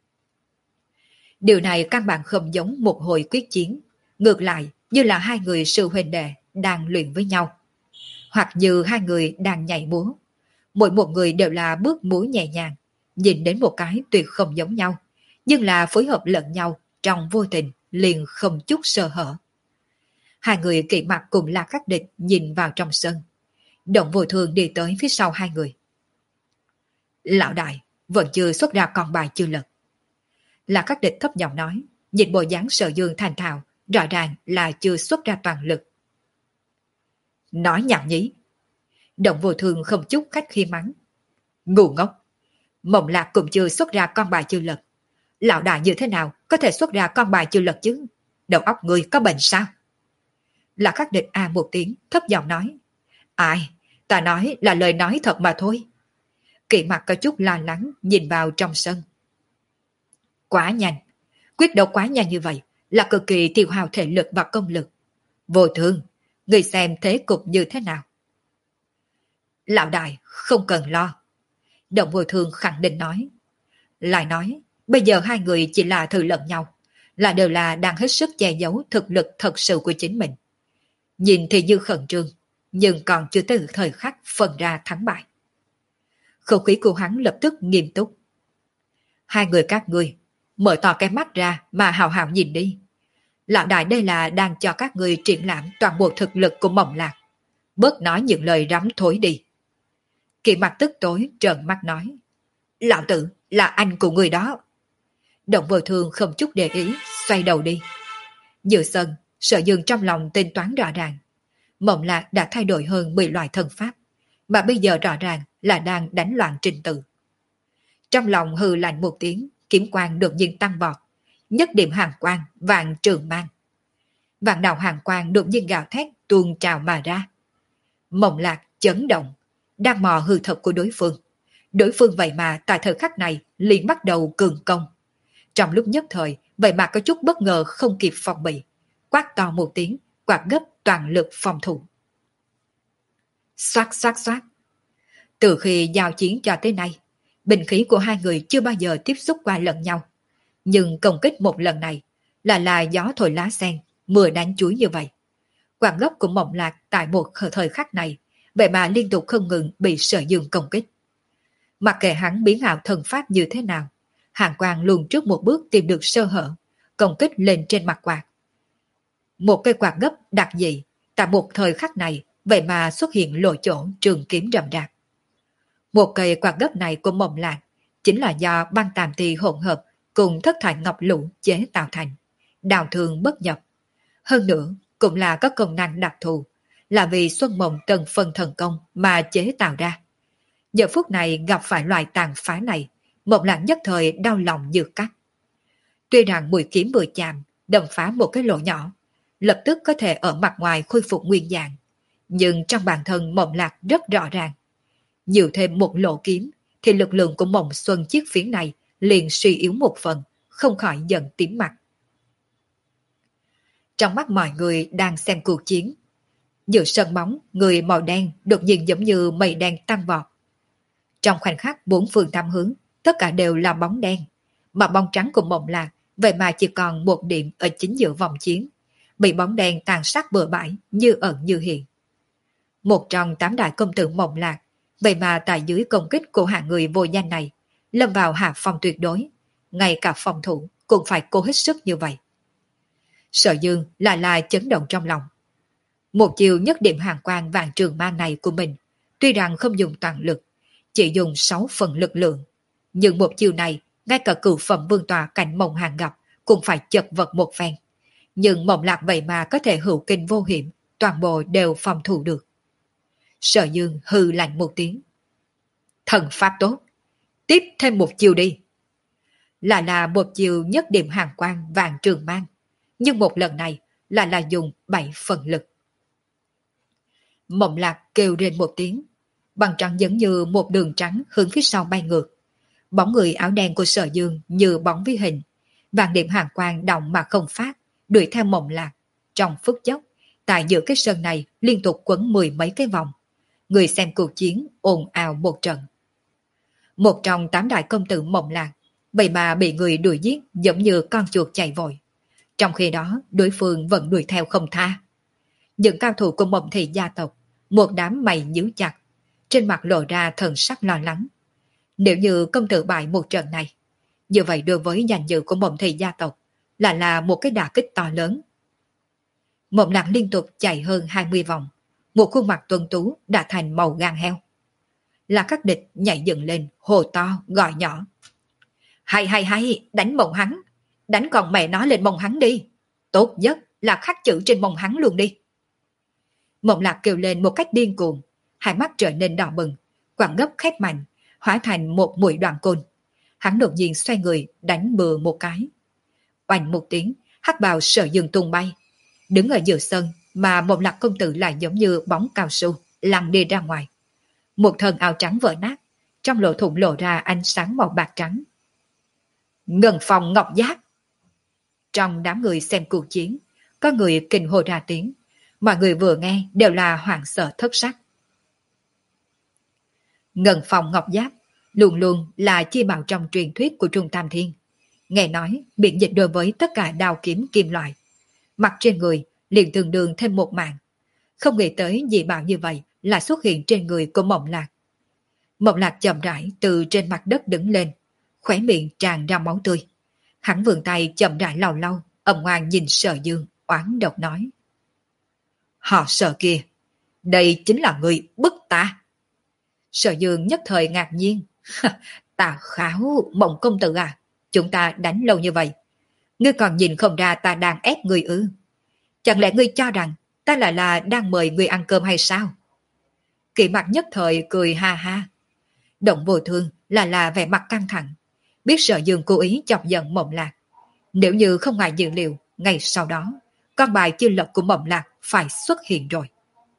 Điều này căn bản không giống một hồi quyết chiến, ngược lại như là hai người sư huynh đệ đang luyện với nhau. Hoặc như hai người đang nhảy múa. Mỗi một người đều là bước múa nhẹ nhàng, nhìn đến một cái tuyệt không giống nhau, nhưng là phối hợp lẫn nhau trong vô tình liền không chút sơ hở. Hai người Kỵ Mặc cùng La Khắc Địch nhìn vào trong sân. Động Vô Thường đi tới phía sau hai người. Lão đại vẫn chưa xuất ra con bài chưa lật. La Khắc Địch thấp giọng nói, nhìn bộ dáng Sở Dương thành thạo, rõ ràng là chưa xuất ra toàn lực. Nói nhảm nhí. Động Vô Thường không chút khách khi mắng. Ngu ngốc. Mộng Lạc cũng chưa xuất ra con bài chưa lật. Lão đại như thế nào có thể xuất ra con bài chưa lật chứ? Đầu óc người có bệnh sao? La Khắc Địch à một tiếng, thấp giọng nói. Ai, ta nói là lời nói thật mà thôi. Kỵ Mặc có chút lo lắng nhìn vào trong sân. Quá nhanh, quyết đấu quá nhanh như vậy là cực kỳ tiêu hao thể lực và công lực. Vô Thường, người xem thế cục như thế nào? Lão đại không cần lo. Động Vô Thường khẳng định nói. Lại nói, bây giờ hai người chỉ là thử lẫn nhau, là đều là đang hết sức che giấu thực lực thật sự của chính mình. Nhìn thì như khẩn trương, nhưng còn chưa tới thời khắc phân ra thắng bại. Không khí của hắn lập tức nghiêm túc. Hai người các ngươi, mở to cái mắt ra mà hào hào nhìn đi. Lão đại đây là đang cho các ngươi triển lãm toàn bộ thực lực của Mộng Lạc. Bớt nói những lời rắm thối đi. Kỵ Mặc tức tối trợn mắt nói. Lão tử là anh của người đó. Động Vô Thường không chút để ý, xoay đầu đi. Giữa sân, Sở Dương trong lòng tính toán rõ ràng. Mộng Lạc đã thay đổi hơn mười loại thần pháp, mà bây giờ rõ ràng là đang đánh loạn trình tự. Trong lòng hừ lạnh một tiếng, kiếm quang đột nhiên tăng vọt, nhất điểm hàng quang vạn trường mang. Vạn đạo hàng quang đột nhiên gào thét tuôn trào mà ra. Mộng Lạc chấn động, đang mò hư thật của đối phương. Đối phương vậy mà tại thời khắc này liền bắt đầu cường công. Trong lúc nhất thời, vậy mà có chút bất ngờ không kịp phòng bị. Quát to một tiếng, quạt gấp toàn lực phòng thủ. Xoát xoát xoát. Từ khi giao chiến cho tới nay, binh khí của hai người chưa bao giờ tiếp xúc qua lẫn nhau. Nhưng công kích một lần này là là gió thổi lá sen, mưa đánh chuối như vậy. Quạt gốc của Mộng Lạc tại một thời khắc này, vậy mà liên tục không ngừng bị Sở Dương công kích. Mặc kệ hắn biến ảo thần pháp như thế nào, Hàng Quang luôn trước một bước tìm được sơ hở, công kích lên trên mặt quạt. Một cây quạt gấp đặc dị, tại một thời khắc này, vậy mà xuất hiện lộ chỗ trường kiếm rậm rạp. Một cây quạt gấp này của Mộng Lạc chính là do băng tàm ti hỗn hợp cùng thất thải ngọc lũ chế tạo thành, đào thương bất nhập. Hơn nữa, cũng là có công năng đặc thù, là vì Xuân Mộng Tần phân thần công mà chế tạo ra. Giờ phút này gặp phải loại tàn phá này, Mộng Lạc nhất thời đau lòng như cắt. Tuy rằng mũi kiếm vừa chạm, đâm phá một cái lỗ nhỏ, lập tức có thể ở mặt ngoài khôi phục nguyên dạng, nhưng trong bản thân Mộng Lạc rất rõ ràng. Nhiều thêm một lỗ kiếm, thì lực lượng của Mộng Xuân chiếc phiến này liền suy yếu một phần, không khỏi giận tím mặt. Trong mắt mọi người đang xem cuộc chiến, giữa sân bóng, người màu đen đột nhiên giống như mây đen tăng vọt. Trong khoảnh khắc bốn phương tám hướng, tất cả đều là bóng đen, mà bóng trắng của Mộng Lạc vậy mà chỉ còn một điểm ở chính giữa vòng chiến, bị bóng đen tàn sát bừa bãi như ẩn như hiện. Một trong tám đại công tử Mộng Lạc, vậy mà tại dưới công kích của hạng người vô danh này, lâm vào hạ phong tuyệt đối, ngay cả phòng thủ cũng phải cố hết sức như vậy. Sở Dương lại là chấn động trong lòng. Một chiều nhất điểm hàng quang vàng trường mang này của mình, tuy rằng không dùng toàn lực, chỉ dùng sáu phần lực lượng, nhưng một chiều này, ngay cả cửu phẩm vương tòa cảnh Mộng Hàng gặp cũng phải chật vật một phen. Nhưng Mộng Lạc vậy mà có thể hữu kinh vô hiểm, toàn bộ đều phòng thủ được. Sở Dương hừ lạnh một tiếng. Thần pháp tốt, tiếp thêm một chiều đi. Là là một chiều nhất điểm hàng quang vàng trường mang, nhưng một lần này là là dùng bảy phần lực. Mộng Lạc kêu lên một tiếng, bằng trắng giống như một đường trắng hướng phía sau bay ngược. Bóng người áo đen của Sở Dương như bóng vi hình, vàng điểm hàng quang động mà không phát, đuổi theo Mộng Lạc. Trong phút chốc, tại giữa cái sân này liên tục quấn mười mấy cái vòng. Người xem cuộc chiến ồn ào một trận. Một trong tám đại công tử Mộng Lạc, vậy mà bị người đuổi giết giống như con chuột chạy vội. Trong khi đó, đối phương vẫn đuổi theo không tha. Những cao thủ của Mộng Thị gia tộc, một đám mày nhíu chặt, trên mặt lộ ra thần sắc lo lắng. Nếu như công tử bại một trận này, như vậy đối với danh dự của Mộng Thị gia tộc là là một cái đả kích to lớn. Mộng Lạc liên tục chạy hơn hai mươi vòng, một khuôn mặt tuấn tú đã thành màu gan heo. Là các địch nhảy dựng lên, hồ to, gọi nhỏ. Hay hay hay, đánh mông hắn, đánh con mẹ nó lên mông hắn đi. Tốt nhất là khắc chữ trên mông hắn luôn đi. Mộng Lạc kêu lên một cách điên cuồng, hai mắt trở nên đỏ bừng, quẳng gấp khép mạnh, hóa thành một mũi đoạn côn. Hắn đột nhiên xoay người đánh bừa một cái. Oanh một tiếng, hắc bào Sở Dương tung bay. Đứng ở giữa sân mà Mộng Lạc công tử lại giống như bóng cao su lăn đi ra ngoài. Một thân áo trắng vỡ nát, trong lỗ thủng lộ ra ánh sáng màu bạc trắng. Ngân Phong Ngọc Giác. Trong đám người xem cuộc chiến, có người kinh hô ra tiếng. Mọi người vừa nghe đều là hoảng sợ thất sắc. Ngân Phong Ngọc Giáp luôn luôn là chi bảo trong truyền thuyết của Trung Tam Thiên. Nghe nói biện dịch đối với tất cả đao kiếm kim loại. Mặc trên người liền tương đương thêm một mạng. Không nghĩ tới dị bảo như vậy là xuất hiện trên người của Mộng Lạc. Mộng Lạc chậm rãi từ trên mặt đất đứng lên, khóe miệng tràn ra máu tươi. Hắn vươn tay chậm rãi lau lau, ầm ngoan nhìn Sở Dương, oán độc nói. Họ Sở kia, đây chính là người bức ta. Sở Dương nhất thời ngạc nhiên. Ta kháo, Mộng công tử à, chúng ta đánh lâu như vậy. Ngươi còn nhìn không ra ta đang ép ngươi ư? Chẳng lẽ ngươi cho rằng ta lại là đang mời ngươi ăn cơm hay sao? Kỵ mặt nhất thời cười ha ha. Động Vô Thương là là vẻ mặt căng thẳng, biết Sở Dương cố ý chọc giận Mộng Lạc. Nếu như không ngoài dự liệu, ngày sau đó, con bài chưa lật của Mộng Lạc phải xuất hiện rồi.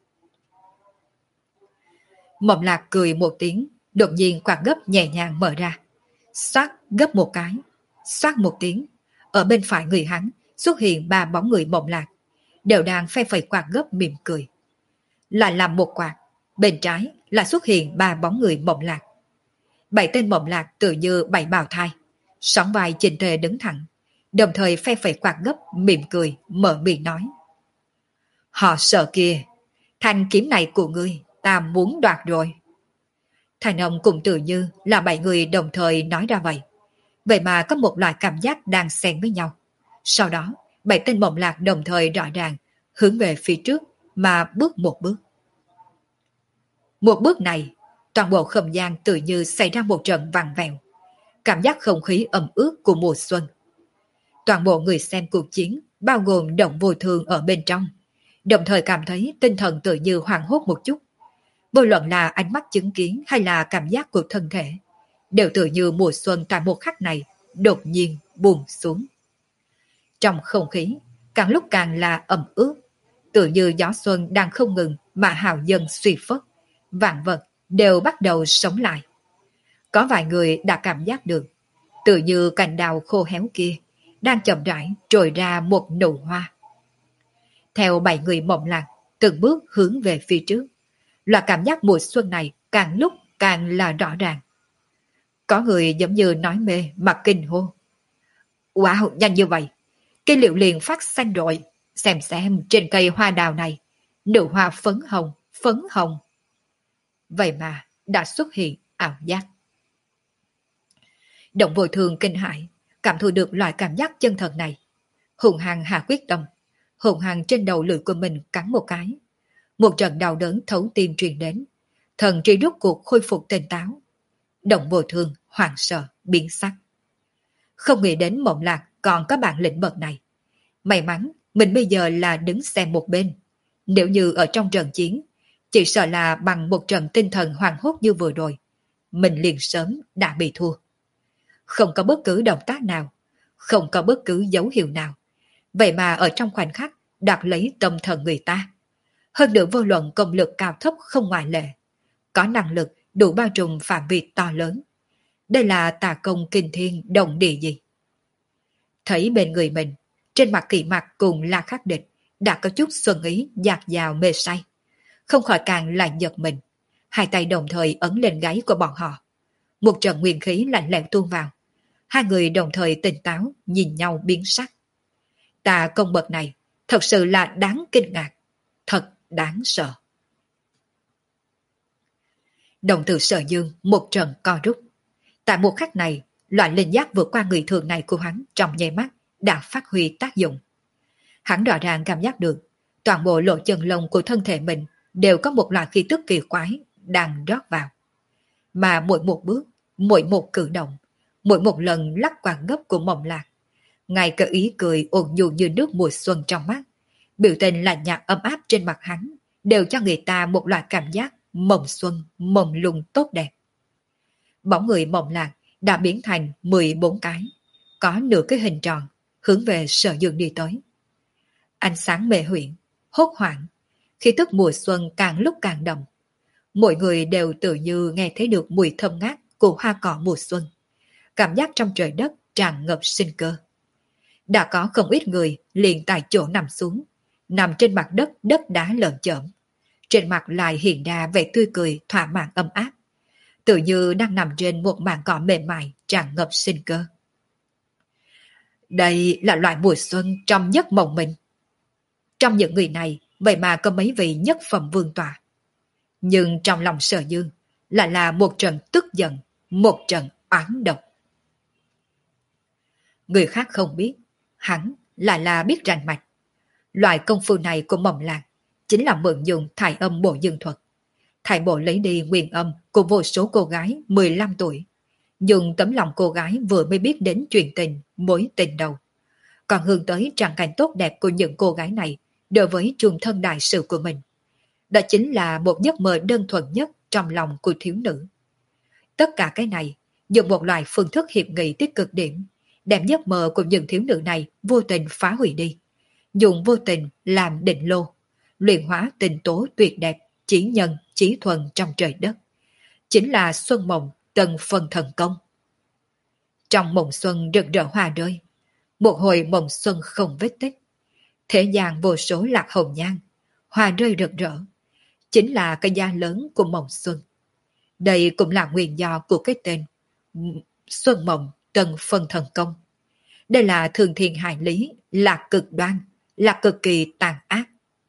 Mộng Lạc cười một tiếng, đột nhiên quạt gấp nhẹ nhàng mở ra. Xoát gấp một cái, xoát một tiếng, ở bên phải người hắn xuất hiện ba bóng người Mộng Lạc, đều đang phe phẩy quạt gấp mỉm cười. Lại làm một quạt, bên trái là xuất hiện ba bóng người Mộng Lạc. Bảy tên Mộng Lạc tự như bảy bào thai, sóng vai chỉnh tề đứng thẳng, đồng thời phe phẩy quạt gấp mỉm cười, mở miệng nói. Họ Sở kia, thanh kiếm này của ngươi, ta muốn đoạt rồi. Thành ông cũng tự như là bảy người đồng thời nói ra vậy. Vậy mà có một loại cảm giác đang xen với nhau. Sau đó, bảy tên Mộng Lạc đồng thời rõ ràng hướng về phía trước mà bước một bước. Một bước này, toàn bộ không gian tự như xảy ra một trận vặn vẹo. Cảm giác không khí ẩm ướt của mùa xuân. Toàn bộ người xem cuộc chiến, bao gồm Động Vô Thương ở bên trong, đồng thời cảm thấy tinh thần tự như hoảng hốt một chút. Vô luận là ánh mắt chứng kiến hay là cảm giác của thân thể, đều tự như mùa xuân tại một khắc này đột nhiên buông xuống. Trong không khí, càng lúc càng là ẩm ướt, tự như gió xuân đang không ngừng mà hào dần suy phất, vạn vật đều bắt đầu sống lại. Có vài người đã cảm giác được, tự như cành đào khô héo kia đang chậm rãi trồi ra một nụ hoa. Theo bảy người Mộng Lạc từng bước hướng về phía trước, loại cảm giác mùa xuân này càng lúc càng là rõ ràng. Có người giống như nói mê mà kinh hô. Wow, nhanh như vậy, cây liệu liền phát xanh rồi, xem xem trên cây hoa đào này, nụ hoa phấn hồng, phấn hồng. Vậy mà đã xuất hiện ảo giác. Động Vô Thương kinh hãi, cảm thụ được loại cảm giác chân thật này. Hùng hăng hạ quyết tâm, hùng hăng trên đầu lưỡi của mình cắn một cái. Một trận đau đớn thấu tim truyền đến, thần trí rốt cuộc khôi phục tỉnh táo. Động Vô Thương hoảng sợ biến sắc. Không nghĩ đến Mộng Lạc còn có bản lĩnh bậc này. May mắn mình bây giờ là đứng xem một bên. Nếu như ở trong trận chiến, chỉ sợ là bằng một trận tinh thần hoảng hốt như vừa rồi, mình liền sớm đã bị thua. Không có bất cứ động tác nào, không có bất cứ dấu hiệu nào. Vậy mà ở trong khoảnh khắc đoạt lấy tâm thần người ta. Hơn nữa vô luận công lực cao thấp không ngoại lệ. Có năng lực đủ bao trùm phạm vi to lớn. Đây là tà công kinh thiên động địa gì? Thấy bên người mình, trên mặt Kỷ Mặc cùng La Khắc Địch đã có chút xuân ý dạt dào mê say. Không khỏi càng lại giật mình. Hai tay đồng thời ấn lên gáy của bọn họ. Một trận nguyên khí lạnh lẽo tuôn vào. Hai người đồng thời tỉnh táo nhìn nhau biến sắc. Tà công bậc này thật sự là đáng kinh ngạc. Thật đáng sợ. Đồng tử Sở Dương một trận co rút. Tại một khắc này, loại linh giác vượt qua người thường này của hắn trong nháy mắt đã phát huy tác dụng. Hắn rõ ràng cảm giác được toàn bộ lỗ chân lông của thân thể mình đều có một loại khí tức kỳ quái đang rót vào. Mà mỗi một bước, mỗi một cử động, mỗi một lần lắc quàng gấp của Mộng Lạc, ngay cả ý cười ôn nhu như nước mùa xuân trong mắt, biểu tình lạnh nhạt ấm áp trên mặt hắn, đều cho người ta một loại cảm giác mộng xuân, mộng lung tốt đẹp. Bóng người Mộng Lạc đã biến thành mười bốn cái, có nửa cái hình tròn, hướng về Sở Dương đi tới. Ánh sáng mê huyễn, hốt hoảng, khí tức mùa xuân càng lúc càng đậm. Mỗi người đều tự như nghe thấy được mùi thơm ngát của hoa cỏ mùa xuân. Cảm giác trong trời đất tràn ngập sinh cơ. Đã có không ít người liền tại chỗ nằm xuống, nằm trên mặt đất đất đá lởm chởm. Trên mặt lại hiện ra vẻ tươi cười thỏa mãn ấm áp. Tự như đang nằm trên một mảng cỏ mềm mại tràn ngập sinh cơ. Đây là loại mùa xuân trong nhất mộng mình. Trong những người này, vậy mà có mấy vị nhất phẩm vương tọa. Nhưng trong lòng Sở Dương lại là một trận tức giận, một trận oán độc. Người khác không biết, hắn lại là biết rành mạch. Loại công phu này của Mộng Lạc chính là mượn dùng thải âm bộ dương thuật. Thải bộ lấy đi nguyên âm của vô số cô gái mười lăm tuổi, dùng tấm lòng cô gái vừa mới biết đến chuyện tình, mối tình đầu. Còn hướng tới tràng cảnh tốt đẹp của những cô gái này đối với chung thân đại sự của mình. Đó chính là một giấc mơ đơn thuần nhất trong lòng của thiếu nữ. Tất cả cái này dùng một loại phương thức hiệp nghị tích cực điểm, đem giấc mơ của những thiếu nữ này vô tình phá hủy đi. Dùng vô tình làm định lô, luyện hóa tình tố tuyệt đẹp, chỉ nhân, chỉ thuần trong trời đất. Chính là xuân mộng tần phần thần công. Trong mộng xuân rực rỡ hoa rơi, một hồi mộng xuân không vết tích. Thế gian vô số lạc hồng nhan, hoa rơi rực rỡ, chính là cái giá lớn của mộng xuân. Đây cũng là nguyên do của cái tên Xuân Mộng Tần Phần Thần Công. Đây là thường thiên hại lý, là cực đoan, là cực kỳ tàn ác.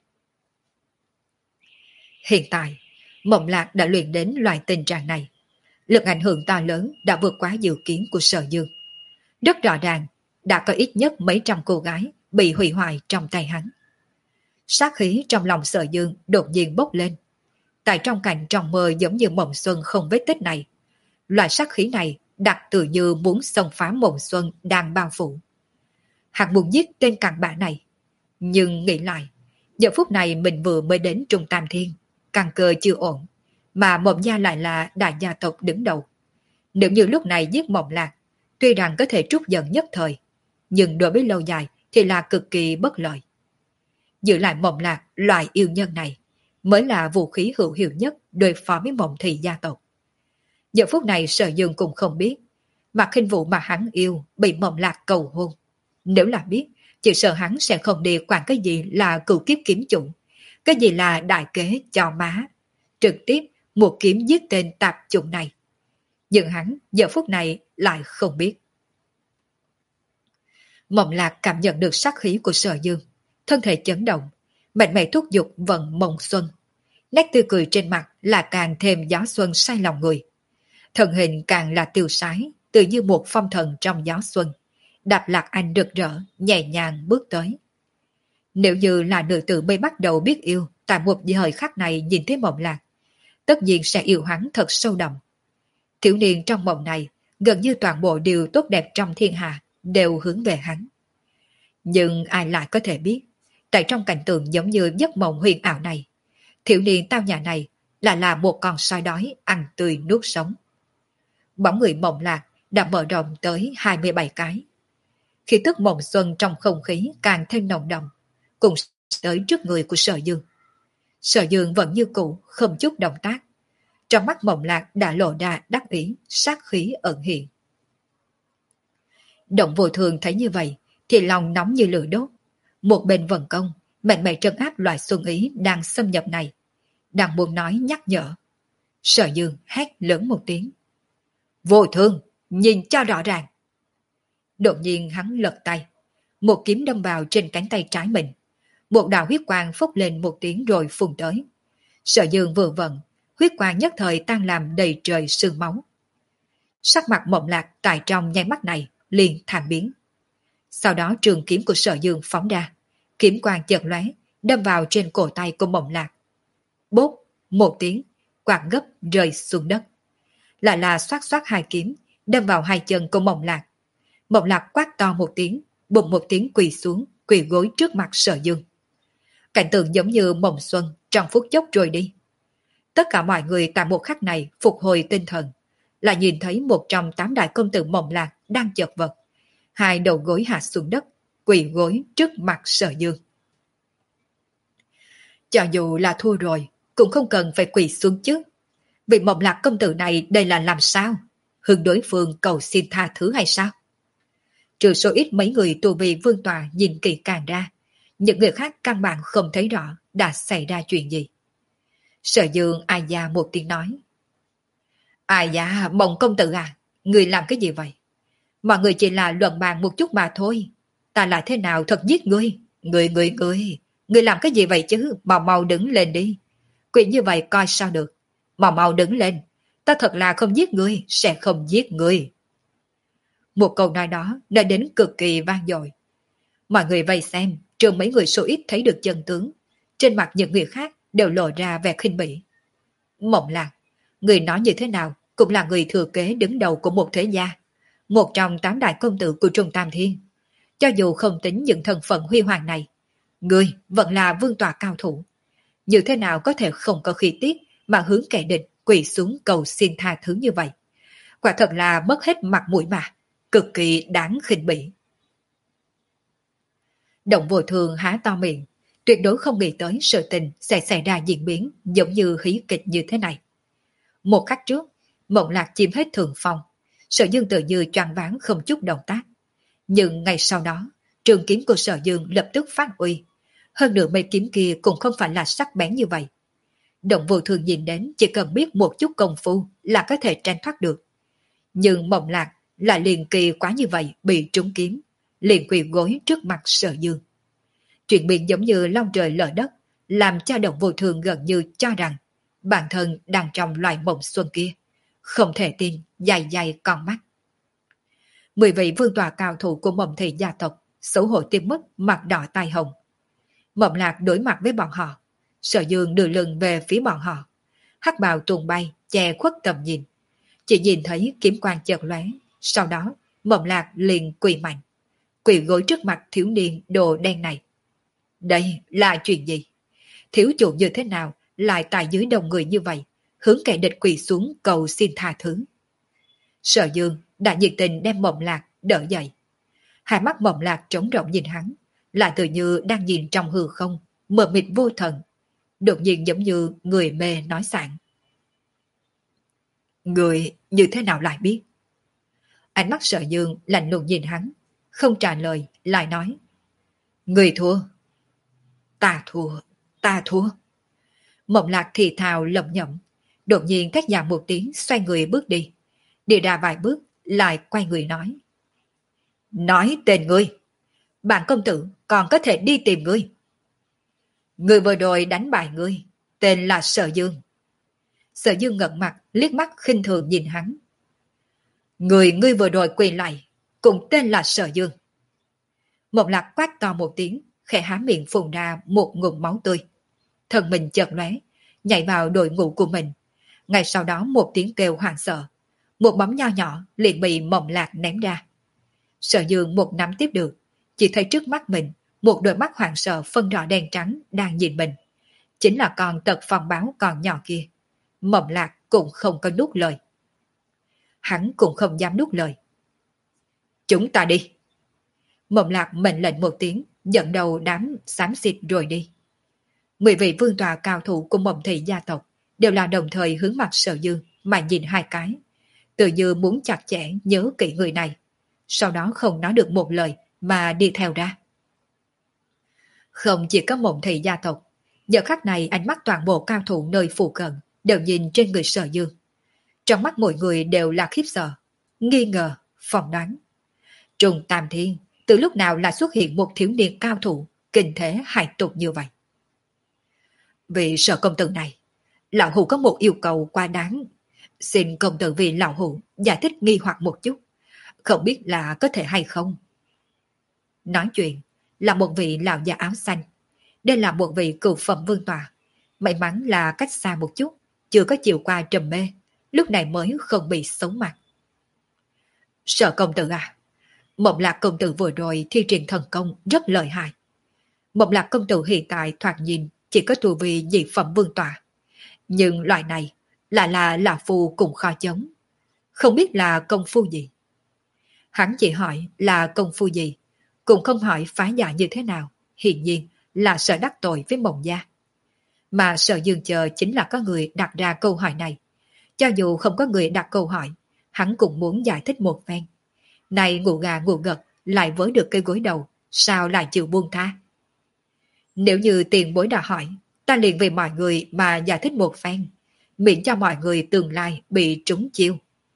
Hiện tại, Mộng Lạc đã luyện đến loại tình trạng này. Lực ảnh hưởng to lớn đã vượt quá dự kiến của Sở Dương. Rất rõ ràng, đã có ít nhất mấy trăm cô gái bị hủy hoại trong tay hắn. Sát khí trong lòng Sở Dương đột nhiên bốc lên. Tại trong cảnh trong mơ giống như mộng xuân không vết tích này, loại sát khí này đặc tự như muốn xông phá mộng xuân đang bao phủ. Hắn muốn giết tên cặn bã này, nhưng nghĩ lại, giờ phút này mình vừa mới đến Trung Tam Thiên, căn cơ chưa ổn, mà Mộng Gia lại là đại gia tộc đứng đầu. Nếu như lúc này giết Mộng Lạc, tuy rằng có thể trút giận nhất thời, nhưng đối với lâu dài thì là cực kỳ bất lợi. Giữ lại Mộng Lạc loại yêu nhân này mới là vũ khí hữu hiệu nhất đối phó với Mộng Thị gia tộc. Giờ phút này Sở Dương cũng không biết, mà khinh vụ mà hắn yêu bị Mộng Lạc cầu hôn. Nếu là biết, chỉ sợ hắn sẽ không đi quản cái gì là cửu kiếp kiếm chủ, cái gì là đại kế cho má, trực tiếp một kiếm giết tên tạp chủng này. Nhưng hắn giờ phút này lại không biết. Mộng Lạc cảm nhận được sát khí của Sở Dương, thân thể chấn động, mạnh mẽ thúc giục vận mộng xuân. Nét tươi cười trên mặt là càng thêm gió xuân say lòng người. Thân hình càng là tiêu sái, tự như một phong thần trong gió xuân. Đạp Lạc Anh rực rỡ, nhẹ nhàng bước tới. Nếu như là nữ tử mới bắt đầu biết yêu, tại một thời khắc này nhìn thấy Mộng Lạc, tất nhiên sẽ yêu hắn thật sâu đậm. Thiếu niên trong mộng này, gần như toàn bộ điều tốt đẹp trong thiên hạ đều hướng về hắn. Nhưng ai lại có thể biết, Tại trong cảnh tượng giống như giấc mộng huyền ảo này, thiếu niên tao nhà này là là một con sói đói ăn tươi nuốt sống. Bóng người mộng lạc đã mở rộng tới hai mươi bảy cái. Khi tức mộng xuân trong không khí càng thêm nồng đậm, cùng tới trước người của Sở Dương. Sở Dương vẫn như cũ, không chút động tác. Trong mắt mộng lạc đã lộ ra đắc ý, sát khí ẩn hiện. Động vô thường thấy như vậy, thì lòng nóng như lửa đốt. Một bên vận công, mạnh mẽ trấn áp loại xuân ý đang xâm nhập này. Đang muốn nói nhắc nhở. Sở Dương hét lớn một tiếng. Vô thường, nhìn cho rõ ràng. Đột nhiên hắn lật tay. Một kiếm đâm vào trên cánh tay trái mình. Một đạo huyết quang phốc lên một tiếng rồi phun tới. Sở Dương vừa vận, huyết quang nhất thời tan làm đầy trời sương máu. Sắc mặt mộng lạc tại trong nháy mắt này liền thảm biến. Sau đó trường kiếm của Sở Dương phóng ra, kiếm quang chợt lóe, đâm vào trên cổ tay của mộng lạc. Bốp, một tiếng, quạt gấp rơi xuống đất. Lại là xoát xoát hai kiếm, đâm vào hai chân của mộng lạc. Mộng lạc quát to một tiếng, bùng một tiếng quỳ xuống, quỳ gối trước mặt Sở Dương. Cảnh tượng giống như mộng xuân trong phút chốc rồi đi. Tất cả mọi người tại một khắc này phục hồi tinh thần, lại nhìn thấy một trong tám đại công tử mộng lạc đang chật vật, hai đầu gối hạ xuống đất, quỳ gối trước mặt Sở Dương. Cho dù là thua rồi, cũng không cần phải quỳ xuống chứ. Vị mộng lạc công tử này đây là làm sao? Hướng đối phương cầu xin tha thứ hay sao? Trừ số ít mấy người tù vị vương tòa nhìn kỹ càng ra, những người khác căn bản không thấy rõ đã xảy ra chuyện gì. Sở Dương ai da một tiếng nói. Ai da, mộng công tử à, người làm cái gì vậy? Mọi người chỉ là luận bàn một chút mà thôi. Ta lại thế nào thật giết ngươi? Ngươi, ngươi, ngươi, ngươi làm cái gì vậy chứ? Mau mau đứng lên đi. Chuyện như vậy coi sao được. Mau mau đứng lên. Ta thật là không giết ngươi, sẽ không giết ngươi. Một câu nói đó đã đến cực kỳ vang dội. Mọi người vây xem, trừ mấy người số ít thấy được chân tướng. Trên mặt những người khác đều lộ ra vẻ khinh bỉ. Mộng lạc, người nói như thế nào cũng là người thừa kế đứng đầu của một thế gia. Một trong tám đại công tử của Trung Tam Thiên. Cho dù không tính những thân phận huy hoàng này, người vẫn là vương tọa cao thủ. Như thế nào có thể không có khí tiết mà hướng kẻ địch quỳ xuống cầu xin tha thứ như vậy? Quả thật là mất hết mặt mũi mà, cực kỳ đáng khinh bỉ. Động vô thường há to miệng, tuyệt đối không nghĩ tới sự tình sẽ xảy ra diễn biến giống như hí kịch như thế này. Một khắc trước, mộng lạc chiếm hết thượng phong, Sở Dương tự như choáng váng không chút động tác. Nhưng ngày sau đó, trường kiếm của Sở Dương lập tức phát uy. Hơn nữa mấy kiếm kia cũng không phải là sắc bén như vậy. Động vô thường nhìn đến chỉ cần biết một chút công phu là có thể tránh thoát được. Nhưng mộng lạc lại liền kỳ quá như vậy bị trúng kiếm, liền quỳ gối trước mặt Sở Dương. Chuyện biến giống như long trời lở đất, làm cho động vô thường gần như cho rằng bản thân đang trong loài mộng xuân kia. Không thể tin, dài dài con mắt. Mười vị vương tòa cao thủ của mộng thị gia tộc xấu hổ tim mất, mặt đỏ tai hồng. Mộng lạc đối mặt với bọn họ, Sở Dương đưa lưng về phía bọn họ, hắc bào tuôn bay che khuất tầm nhìn, chỉ nhìn thấy kiếm quang chợt lóe. Sau đó mộng lạc liền quỳ mạnh, quỳ gối trước mặt thiếu niên đồ đen này. Đây là chuyện gì? Thiếu chủ như thế nào lại tại dưới đông người như vậy, hướng kẻ địch quỳ xuống cầu xin tha thứ? Sở Dương đã nhiệt tình đem mộng lạc đỡ dậy. Hai mắt mộng lạc trống rỗng nhìn hắn, lại tự như đang nhìn trong hư không, mờ mịt vô thần. Đột nhiên giống như người mê nói sảng. Người như thế nào lại biết? Ánh mắt Sở Dương lạnh lùng nhìn hắn, không trả lời, lại nói. Người thua. Ta thua, ta thua. Mộng lạc thì thào lẩm nhẩm, đột nhiên thét dài một tiếng xoay người bước đi. Đi ra vài bước, lại quay người nói. Nói tên ngươi. Bản công tử còn có thể đi tìm ngươi. Người vừa rồi đánh bại ngươi, tên là Sở Dương. Sở Dương ngẩng mặt, liếc mắt khinh thường nhìn hắn. Người ngươi vừa rồi quỳ lại, cùng tên là Sở Dương. Mộng lạc quát to một tiếng, khẽ há miệng phun ra một ngụm máu tươi. Thân mình chợt lóe, nhảy vào đội ngũ của mình. Ngay sau đó một tiếng kêu hoảng sợ, một bóng nho nhỏ liền bị mộng lạc ném ra. Sở Dương một nắm tiếp được, chỉ thấy trước mắt mình một đôi mắt hoảng sợ phân rõ đen trắng đang nhìn mình. Chính là con tật phong báo còn nhỏ kia. Mộng Lạc cũng không có nuốt lời. Hắn cũng không dám nuốt lời. Chúng ta đi. Mộng Lạc mệnh lệnh một tiếng, dẫn đầu đám xám xịt rồi đi. Mười vị vương tòa cao thủ của Mộng Thị gia tộc đều là đồng thời hướng mặt Sở Dương mà nhìn hai cái. Tự như muốn chặt chẽ nhớ kỹ người này. Sau đó không nói được một lời mà đi theo ra. Không chỉ có Mộng Thị gia tộc, giờ khắc này ánh mắt toàn bộ cao thủ nơi phụ cận đều nhìn trên người Sở Dương. Trong mắt mọi người đều là khiếp sợ, nghi ngờ, phỏng đoán. Trùng Tam Thiên từ lúc nào là xuất hiện một thiếu niên cao thủ kinh thế hại tục như vậy? Vì Sở công tử này, lão hủ có một yêu cầu quá đáng. Xin công tử vì lão hủ giải thích nghi hoặc một chút, không biết là có thể hay không. Nói chuyện là một vị lão già áo xanh. Đây là một vị cựu phẩm vương tòa. May mắn là cách xa một chút, chưa có chịu qua trầm mê, lúc này mới không bị xấu mặt. Sở công tử à, Mộng Lạc công tử vừa rồi thi triển thần công rất lợi hại. Mộng Lạc công tử hiện tại thoạt nhìn chỉ có tu vi dị phẩm vương tòa. Nhưng loại này lại là lão phu cũng khó chống. Không biết là công phu gì. Hắn chỉ hỏi là công phu gì, cũng không hỏi phá giải như thế nào. Hiển nhiên là sợ đắc tội với Mộng gia. Mà Sở Dương chờ chính là có người đặt ra câu hỏi này. Cho dù không có người đặt câu hỏi, hắn cũng muốn giải thích một phen. Này ngủ gà ngủ gật lại với được cây gối đầu, sao lại chịu buông tha? Nếu như tiền bối đã hỏi, ta liền vì mọi người mà giải thích một phen, miễn cho mọi người tương lai bị trúng chiêu.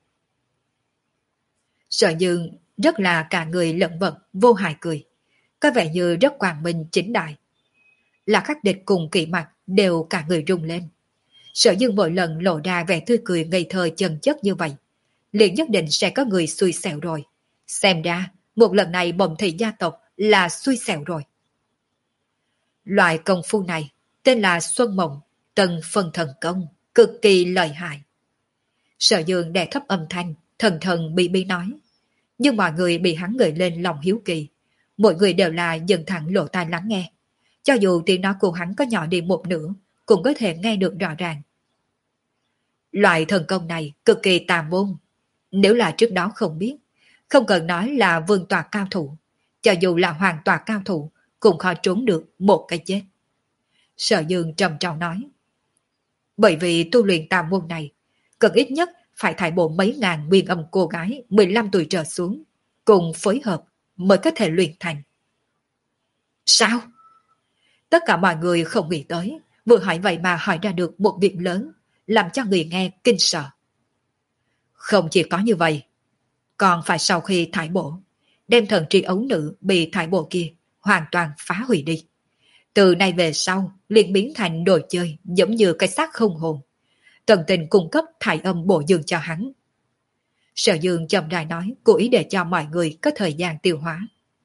Sở Dương rất là cả người lẫn vật, vô hại cười, có vẻ như rất quang minh chính đại. Là khắc địch cùng kỵ mặt đều cả người rung lên. Sở Dương mỗi lần lộ ra vẻ tươi cười ngây thơ chân chất như vậy, liền nhất định sẽ có người xui xẻo rồi. Xem ra, một lần này Mộng Thị gia tộc là xui xẻo rồi. Loại công phu này tên là Xuân Mộng, Tân Phân Thần Công, cực kỳ lợi hại. Sở Dương đè thấp âm thanh, thần thần bi bi nói. Nhưng mọi người bị hắn gợi lên lòng hiếu kỳ. Mọi người đều là dần thẳng lộ tai lắng nghe. Cho dù tiếng nói của hắn có nhỏ đi một nửa, cũng có thể nghe được rõ ràng. Loại thần công này cực kỳ tà môn. Nếu là trước đó không biết, không cần nói là vương tòa cao thủ, cho dù là hoàng tòa cao thủ, cũng khó trốn được một cái chết. Sở Dương trầm trọng nói. Bởi vì tu luyện tà môn này, cần ít nhất phải thải bộ mấy ngàn nguyên âm cô gái mười lăm tuổi trở xuống, cùng phối hợp mới có thể luyện thành. Sao? Tất cả mọi người không nghĩ tới, vừa hỏi vậy mà hỏi ra được một việc lớn, làm cho người nghe kinh sợ. Không chỉ có như vậy, còn phải sau khi thải bộ, đem thần tri ấu nữ bị thải bộ kia hoàn toàn phá hủy đi. Từ nay về sau, liền biến thành đồ chơi giống như cái xác không hồn. Tần Tình cung cấp thải âm bổ dương cho hắn. Sở Dương chậm rãi nói, cố ý để cho mọi người có thời gian tiêu hóa.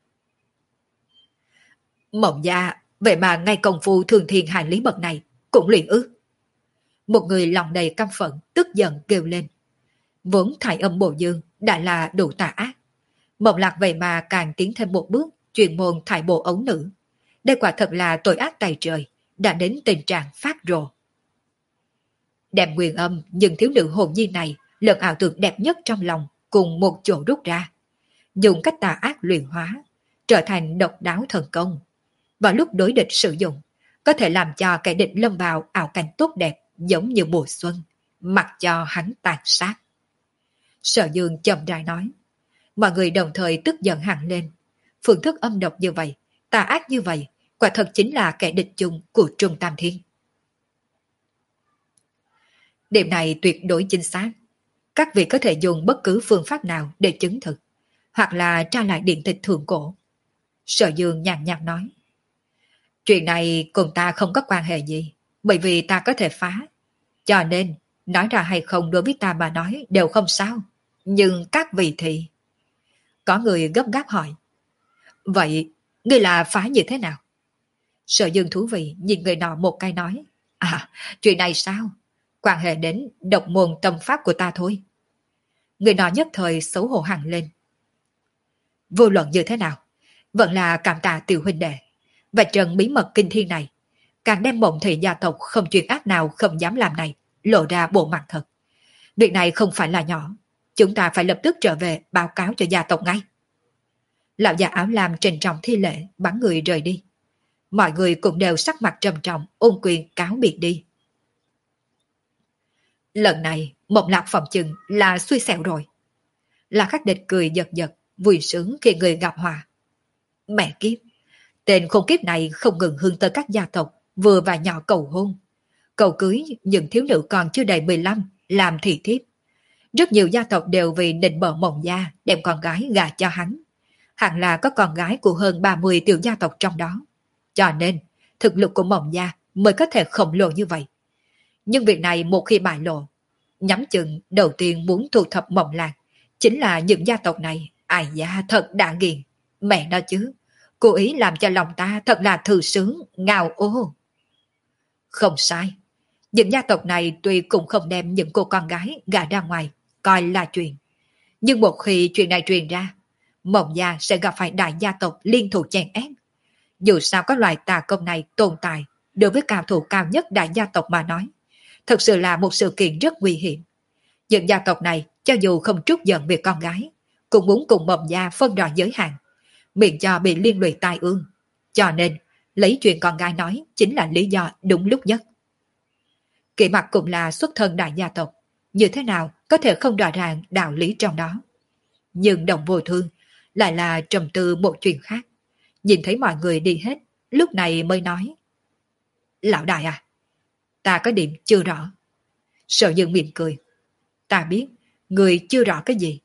Mộng gia, vậy mà ngay công phu thường thiên hành lý bậc này cũng luyện ư? Một người lòng đầy căm phẫn, tức giận kêu lên. Vốn thải âm bổ dương đã là đủ tà ác. Mộng Lạc vậy mà càng tiến thêm một bước, chuyên môn thải bộ ấu nữ. Đây quả thật là tội ác tày trời, đã đến tình trạng phát rồ. Đem nguyên âm nhưng thiếu nữ hồn nhi này lẫn ảo tưởng đẹp nhất trong lòng cùng một chỗ rút ra. Dùng cách tà ác luyện hóa, trở thành độc đáo thần công. Vào lúc đối địch sử dụng, có thể làm cho kẻ địch lâm vào ảo cảnh tốt đẹp giống như mùa xuân, mặc cho hắn tàn sát. Sở Dương chậm rãi nói. Mọi người đồng thời tức giận hẳn lên. Phương thức âm độc như vậy, tà ác như vậy, quả thật chính là kẻ địch chung của Trung Tam Thiên. Điểm này tuyệt đối chính xác. Các vị có thể dùng bất cứ phương pháp nào để chứng thực, hoặc là tra lại điện tịch thượng cổ. Sở Dương nhàn nhạt nói. Chuyện này cùng ta không có quan hệ gì, bởi vì ta có thể phá. Cho nên, nói ra hay không đối với ta mà nói đều không sao. Nhưng các vị thì... Có người gấp gáp hỏi. Vậy, ngươi là phá như thế nào? Sở Dương thú vị nhìn người nọ một cái nói. À, chuyện này sao? Quan hệ đến độc môn tâm pháp của ta thôi. Người nọ nhất thời xấu hổ hẳn lên. Vô luận như thế nào, vẫn là cảm tạ tiểu huynh đệ, và trận bí mật kinh thiên này, càng đem Mộng Thị gia tộc không chuyện ác nào không dám làm này lộ ra bộ mặt thật. Việc này không phải là nhỏ, chúng ta phải lập tức trở về báo cáo cho gia tộc ngay. Lão già áo lam trịnh trọng thi lễ, bắn người rời đi. Mọi người cũng đều sắc mặt trầm trọng, ôn quyền cáo biệt đi. Lần này, Mộng Lạc phòng chừng là xui xẻo rồi. La Khắc Địch cười giật giật, vui sướng khi người gặp hòa. Mẹ kiếp, tên khốn kiếp này không ngừng hướng tới các gia tộc, vừa và nhỏ cầu hôn. Cầu cưới những thiếu nữ còn chưa đầy mười lăm, làm thị thiếp. Rất nhiều gia tộc đều vì định bợ Mộng gia đem con gái gả cho hắn. Hẳn là có con gái của hơn ba mươi tiểu gia tộc trong đó. Cho nên, thực lực của Mộng gia mới có thể khổng lồ như vậy. Nhưng việc này một khi bại lộ, nhắm chừng đầu tiên muốn thu thập Mộng Lạc chính là những gia tộc này. Ai da thật đã nghiền. Mẹ nó chứ, cố ý làm cho lòng ta thật là thư sướng, ngào ô. Không sai, những gia tộc này tuy cũng không đem những cô con gái gả ra ngoài coi là chuyện, nhưng một khi chuyện này truyền ra, Mộng gia sẽ gặp phải đại gia tộc liên thủ chèn ép. Dù sao có loài tà công này tồn tại, đối với cao thủ cao nhất đại gia tộc mà nói, thật sự là một sự kiện rất nguy hiểm. Những gia tộc này cho dù không trút giận việc con gái, cũng muốn cùng Mộng gia phân rõ giới hạn, miễn cho bị liên lụy tai ương. Cho nên, lấy chuyện con gái nói chính là lý do đúng lúc nhất. Kỷ Mặc cũng là xuất thân đại gia tộc, như thế nào có thể không rõ ràng đạo lý trong đó. Nhưng Đồng Vô Thương lại là trầm tư một chuyện khác. Nhìn thấy mọi người đi hết, lúc này mới nói. Lão đại à, ta có điểm chưa rõ. Sở Dương mỉm cười. Ta biết, người chưa rõ cái gì.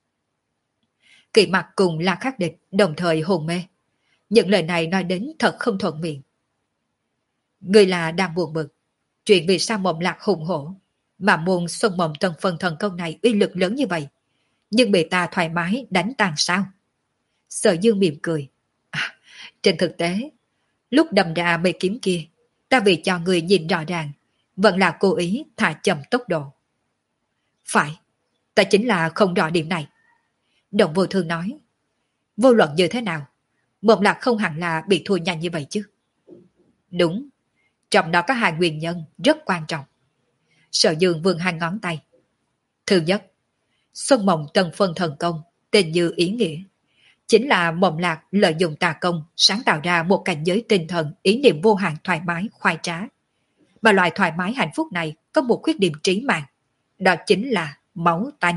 Kỷ Mặc cùng La Khắc Địch đồng thời hồn mê. Những lời này nói đến thật không thuận miệng. Người là đang buồn bực. Chuyện vì sao Mộng Lạc hùng hổ, mà môn Xuân Mộng Tân Phân Thần Công này uy lực lớn như vậy, nhưng bị ta thoải mái đánh tan sao? Sở Dương mỉm cười. À, trên thực tế, lúc đâm ra mấy kiếm kia, ta vì cho người nhìn rõ ràng, vẫn là cố ý thả chậm tốc độ. Phải, ta chính là không rõ điểm này. Đồng Vô Thương nói. Vô luận như thế nào, Mộng Lạc không hẳn là bị thua nhanh như vậy chứ. Đúng, trong đó có hai nguyên nhân rất quan trọng. Sở Dương vươn hai ngón tay. Thứ nhất, Xuân Mộng Tân Phân Thần Công, tên như ý nghĩa, chính là Mộng Lạc lợi dụng tà công sáng tạo ra một cảnh giới tinh thần ý niệm vô hạn thoải mái, khoái trá. Mà loại thoải mái hạnh phúc này có một khuyết điểm trí mạng, đó chính là máu tanh.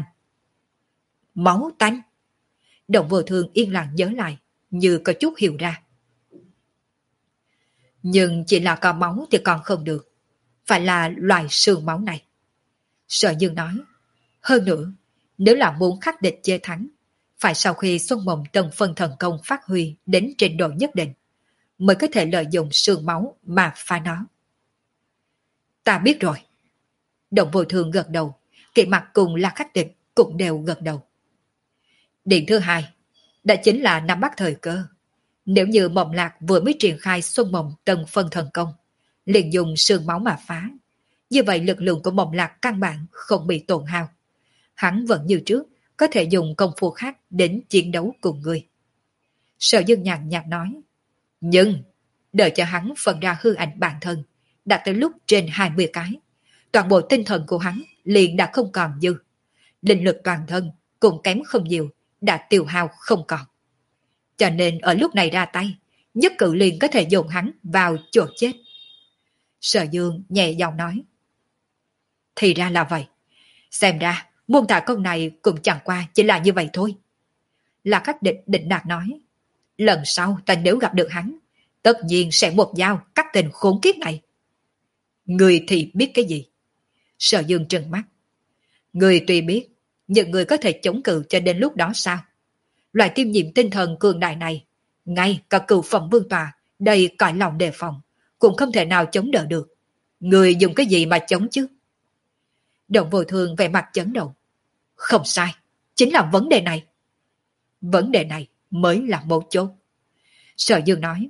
Máu tanh? Đồng Vô Thương yên lặng nhớ lại, như có chút hiểu ra. Nhưng chỉ là có máu thì còn không được, phải là loài xương máu này. Sở Dương nói, hơn nữa, nếu là muốn khắc địch chê thắng, phải sau khi Xuân Mộng Tân Phân Thần Công phát huy đến trình độ nhất định, mới có thể lợi dụng xương máu mà phá nó. Ta biết rồi. Đồng Vô Thương gật đầu, Kỷ Mặc cùng La Khắc Địch cũng đều gật đầu. Điểm thứ hai, đã chính là nắm bắt thời cơ. Nếu như Mộng Lạc vừa mới triển khai Xuân Mộng Tân Phân Thần Công, liền dùng xương máu mà phá, như vậy lực lượng của Mộng Lạc căn bản không bị tổn hao. Hắn vẫn như trước, có thể dùng công phu khác đến chiến đấu cùng người. Sở Dương nhàn nhạt nói, nhưng đợi cho hắn phân ra hư ảnh bản thân, đạt tới lúc trên hai mươi cái, toàn bộ tinh thần của hắn liền đã không còn dư. Linh lực toàn thân cũng kém không nhiều, đã tiêu hao không còn. Cho nên ở lúc này ra tay, nhất cử liền có thể dồn hắn vào chỗ chết. Sở Dương nhẹ giọng nói, thì ra là vậy. Xem ra, môn tà công này cũng chẳng qua chỉ là như vậy thôi. La Khắc Địch định đạt nói, lần sau ta nếu gặp được hắn, tất nhiên sẽ một dao cắt tình khốn kiếp này. Người thì biết cái gì? Sở Dương trừng mắt. Người tuy biết, nhưng người có thể chống cự cho đến lúc đó sao? Loại tiêm nhiễm tinh thần cường đại này, ngay cả cựu phẩm vương tòa, đầy cõi lòng đề phòng, cũng không thể nào chống đỡ được. Người dùng cái gì mà chống chứ? Đồng Vô Thương vẻ mặt chấn động. Không sai, chính là vấn đề này. Vấn đề này mới là mấu chốt. Sở Dương nói,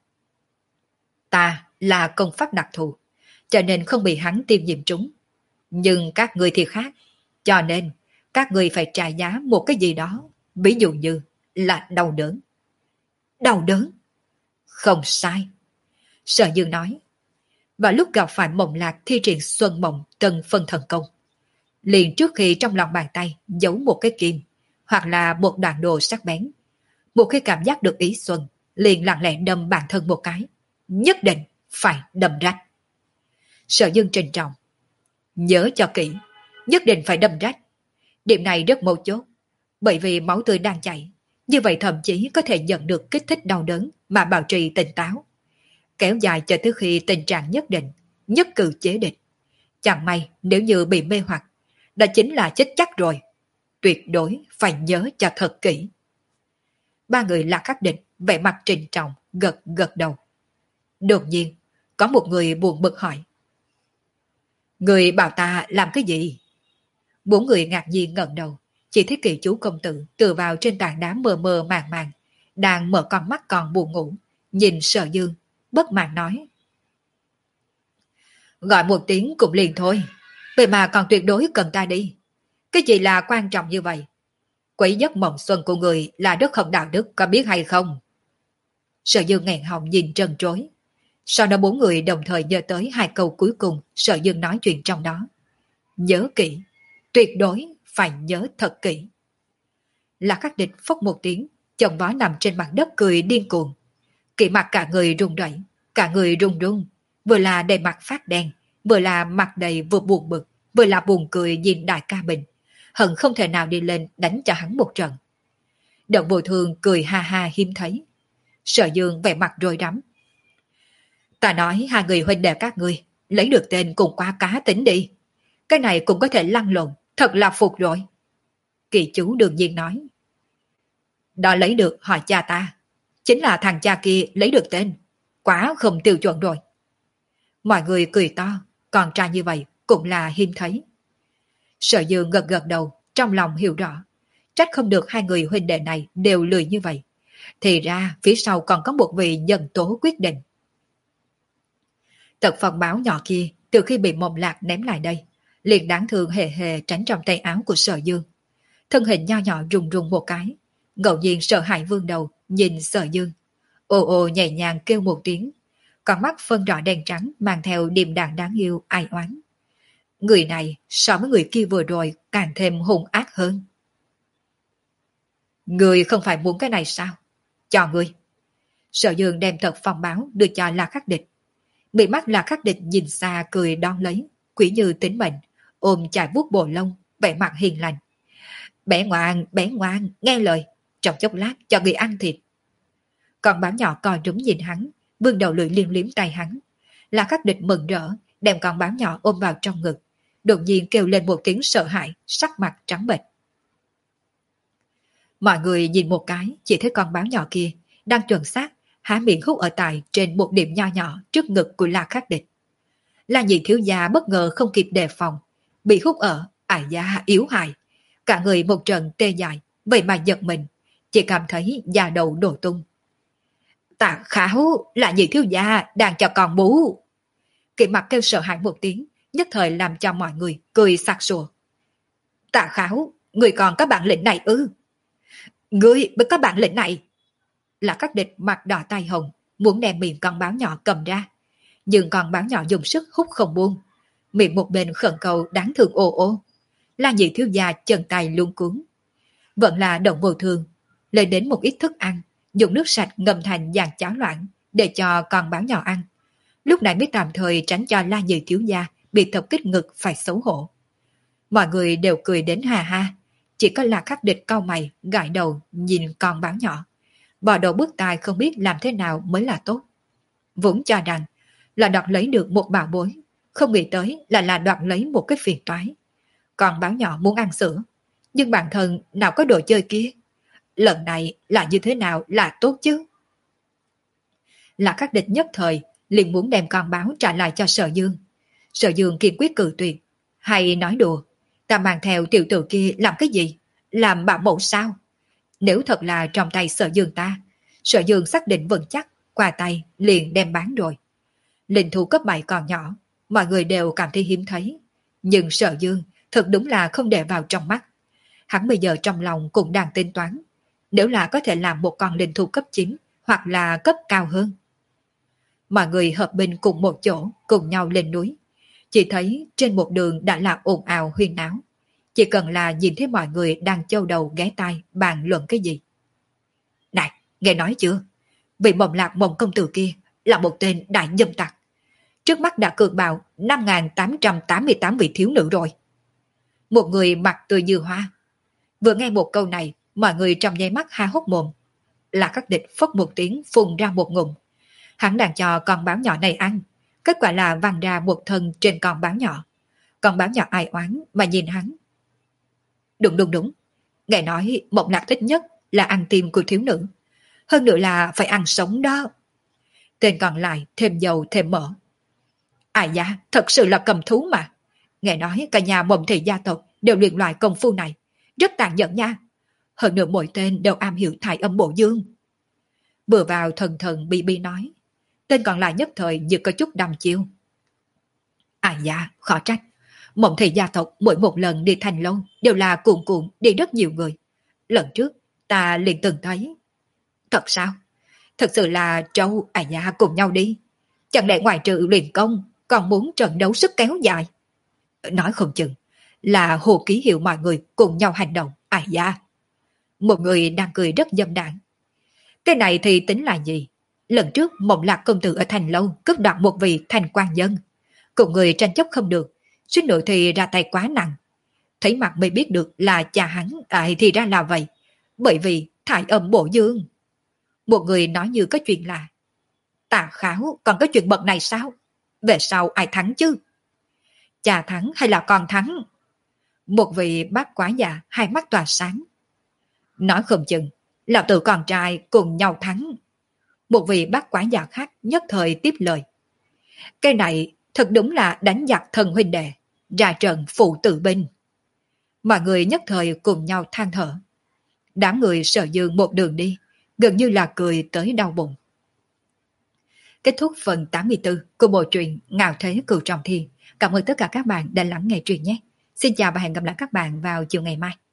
ta là công pháp đặc thù, cho nên không bị hắn tiêm nhiễm trúng. Nhưng các người thì khác, cho nên các người phải trả giá một cái gì đó, ví dụ như là đau đớn. Đau đớn? Không sai. Sở Dương nói. Và lúc gặp phải Mộng Lạc thi triển Xuân Mộng Tân Phân Thần Công, liền trước khi trong lòng bàn tay giấu một cái kim, hoặc là một đoạn đồ sắc bén, một khi cảm giác được ý xuân, liền lặng lẽ đâm bản thân một cái. Nhất định phải đâm rách. Sở Dương trịnh trọng. Nhớ cho kỹ, nhất định phải đâm rách. Điểm này rất mấu chốt, bởi vì máu tươi đang chảy, như vậy thậm chí có thể nhận được kích thích đau đớn mà bảo trì tỉnh táo. Kéo dài cho tới khi tình trạng nhất định, nhất cử chế địch. Chẳng may nếu như bị mê hoặc, đó chính là chết chắc rồi. Tuyệt đối phải nhớ cho thật kỹ. Ba người là khắc định, vẻ mặt trịnh trọng, gật gật đầu. Đột nhiên, có một người buồn bực hỏi. Người bảo ta làm cái gì? Bốn người ngạc nhiên ngẩng đầu, chỉ thấy Kỳ Chú công tử tựa vào trên tảng đá mờ mờ màng màng, đang mở con mắt còn buồn ngủ, nhìn Sở Dương, bất mãn nói. Gọi một tiếng cũng liền thôi, vậy mà còn tuyệt đối cần ta đi. Cái gì là quan trọng như vậy? Quỷ giấc mộng xuân của người là rất không đạo đức, có biết hay không? Sở Dương nghẹn họng nhìn trân trối. Sau đó bốn người đồng thời nhớ tới hai câu cuối cùng Sở Dương nói chuyện trong đó. Nhớ kỹ, tuyệt đối phải nhớ thật kỹ. Là Khắc Địch phốc một tiếng, chồng vó nằm trên mặt đất cười điên cuồng. Kỵ mặt cả người run rẩy, cả người run run, vừa là đầy mặt phát đen, vừa là mặt đầy vừa buồn bực, vừa là buồn cười nhìn đại ca mình, hận không thể nào đi lên đánh cho hắn một trận. Động Vô Thương cười ha ha hiếm thấy. Sở Dương vẻ mặt rối rắm. Ta nói hai người huynh đệ các ngươi lấy được tên cùng quá cá tính đi. Cái này cũng có thể lăn lộn, thật là phục rồi. Kỳ Chú đương nhiên nói. Đó lấy được hỏi cha ta, chính là thằng cha kia lấy được tên, quá không tiêu chuẩn rồi. Mọi người cười to, còn trai như vậy cũng là hiếm thấy. Sở Dương gật gật đầu, trong lòng hiểu rõ, trách không được hai người huynh đệ này đều lười như vậy. Thì ra phía sau còn có một vị nhân tố quyết định. Tật Phong báo nhỏ kia từ khi bị Mộng Lạc ném lại đây, liền đáng thương hề hề tránh trong tay áo của Sở Dương. Thân hình nho nhỏ rùng rùng một cái, ngẫu nhiên sợ hãi vương đầu nhìn Sở Dương, ồ ồ nhẹ nhàng kêu một tiếng, con mắt phân rõ đen trắng mang theo điềm đạm đáng yêu ai oán. Người này so với người kia vừa rồi càng thêm hung ác hơn. Người không phải muốn cái này sao? Cho người. Sở Dương đem Tật Phong báo đưa cho La Khắc Địch. Bị mắt La Khắc Địch nhìn xa cười đón lấy, quỷ như tính mệnh, ôm chải vuốt bộ lông, vẻ mặt hiền lành. Bé ngoan, bé ngoan, nghe lời, trong chốc lát cho người ăn thịt. Con báo nhỏ co rúm nhìn hắn, vương đầu lưỡi liếm liếm tay hắn. La Khắc Địch mừng rỡ, đem con báo nhỏ ôm vào trong ngực, đột nhiên kêu lên một tiếng sợ hãi, sắc mặt trắng bệch. Mọi người nhìn một cái, chỉ thấy con báo nhỏ kia đang chuẩn xác há miệng hút ở tại trên một điểm nho nhỏ trước ngực của La Khắc Địch. La Nhị thiếu gia bất ngờ không kịp đề phòng, bị hút ở, ải da yếu hại, cả người một trận tê dại, vậy mà giật mình, chỉ cảm thấy da đầu đổ tung. Tạ Khảo, La Nhị thiếu gia đang cho con bú. Kỵ mặt kêu sợ hãi một tiếng, nhất thời làm cho mọi người cười sặc sụa. Tạ Khảo, người còn có bản lĩnh này ư? Ngươi mới có bản lĩnh này. Là Khắc Địch mặt đỏ tay hồng, muốn đem miệng con báo nhỏ cầm ra, nhưng con báo nhỏ dùng sức hút không buông, miệng một bên khẩn cầu đáng thương ô ô. La Nhị thiếu gia chân tay luống cuống, vẫn là Động Vô Thương lấy đến một ít thức ăn, dùng nước sạch ngâm thành dàn cháo loãng để cho con báo nhỏ ăn. Lúc này mới tạm thời tránh cho La Nhị thiếu gia bị tập kích ngực phải xấu hổ. Mọi người đều cười đến hà ha, chỉ có La Khắc Địch cau mày gãi đầu nhìn con báo nhỏ, bò đầu bước tai không biết làm thế nào mới là tốt. Vốn cho rằng là đoạt lấy được một bảo bối, không nghĩ tới là là đoạt lấy một cái phiền toái. Còn báo nhỏ muốn ăn sữa, nhưng bản thân nào có đồ chơi kia. Lần này là như thế nào là tốt chứ? Là Khắc Địch nhất thời liền muốn đem con báo trả lại cho Sở Dương. Sở Dương kiên quyết cự tuyệt. Hay nói đùa, ta mang theo tiểu tử kia làm cái gì? Làm bảo mẫu sao? Nếu thật là trong tay Sở Dương ta, Sở Dương xác định vững chắc, qua tay liền đem bán rồi. Linh thú cấp bảy còn nhỏ, mọi người đều cảm thấy hiếm thấy. Nhưng Sở Dương thật đúng là không để vào trong mắt. Hắn bây giờ trong lòng cũng đang tính toán, nếu là có thể làm một con linh thú cấp chín hoặc là cấp cao hơn. Mọi người hợp binh cùng một chỗ, cùng nhau lên núi. Chỉ thấy trên một đường đã là ồn ào huyên náo. Chỉ cần là nhìn thấy mọi người đang châu đầu ghé tai bàn luận cái gì. Này, nghe nói chưa? Vị Mộng Lạc Mộng công tử kia là một tên đại dâm tặc. Trước mắt đã cường bạo năm nghìn tám trăm tám mươi tám vị thiếu nữ rồi. Một người mặt tươi như hoa. Vừa nghe một câu này, mọi người trong nháy mắt há hốc mồm. Là Khắc Địch phất một tiếng phun ra một ngụm. Hắn đang cho con báo nhỏ này ăn. Kết quả là văng ra một thân trên con báo nhỏ. Con báo nhỏ ai oán mà nhìn hắn. Đúng đúng đúng. Nghe nói Mộng Lạc thích nhất là ăn tim của thiếu nữ. Hơn nữa là phải ăn sống đó. Tên còn lại thêm dầu thêm mỡ. Ai da, thật sự là cầm thú mà. Nghe nói cả nhà Mộng thị gia tộc đều luyện loại công phu này. Rất tàn nhẫn nha. Hơn nữa mỗi tên đều am hiểu thải âm bổ dương. Vừa vào thần thần bi bi nói. Tên còn lại nhất thời như có chút đăm chiêu. Ai da, khó trách. Mộng thị gia tộc mỗi một lần đi thành lâu đều là cuộn cuộn đi rất nhiều người. Lần trước ta liền từng thấy. Thật sao? Thật sự là trâu ai da cùng nhau đi. Chẳng lẽ ngoài trừ luyện công còn muốn trận đấu sức kéo dài? Nói không chừng là Hồ Ký Hiệu mọi người cùng nhau hành động. Ai da. Một người đang cười rất dâm đảng. Cái này thì tính là gì? Lần trước Mộng Lạc công tử ở thành lâu cướp đoạt một vị thành quan nhân. Cùng người tranh chấp không được. Suýt nữa thì ra tay quá nặng. Thấy mặt mới biết được là cha hắn. À, thì ra là vậy. Bởi vì thải âm bổ dương. Một người nói như có chuyện là Tà Kháo còn có chuyện bậc này sao? Về sau ai thắng chứ? Cha thắng hay là con thắng? Một vị bác quá già hai mắt tỏa sáng. Nói không chừng lão tử con trai cùng nhau thắng. Một vị bác quá già khác nhất thời tiếp lời. Cái này thật đúng là đánh giặc thần huynh đệ, ra trận phụ tử binh. Mọi người nhất thời cùng nhau than thở. Đám người Sở Dương một đường đi, gần như là cười tới đau bụng. Kết thúc phần tám mươi tư của bộ truyện Ngạo Thế Cửu Trọng Thiên. Cảm ơn tất cả các bạn đã lắng nghe truyện nhé. Xin chào và hẹn gặp lại các bạn vào chiều ngày mai.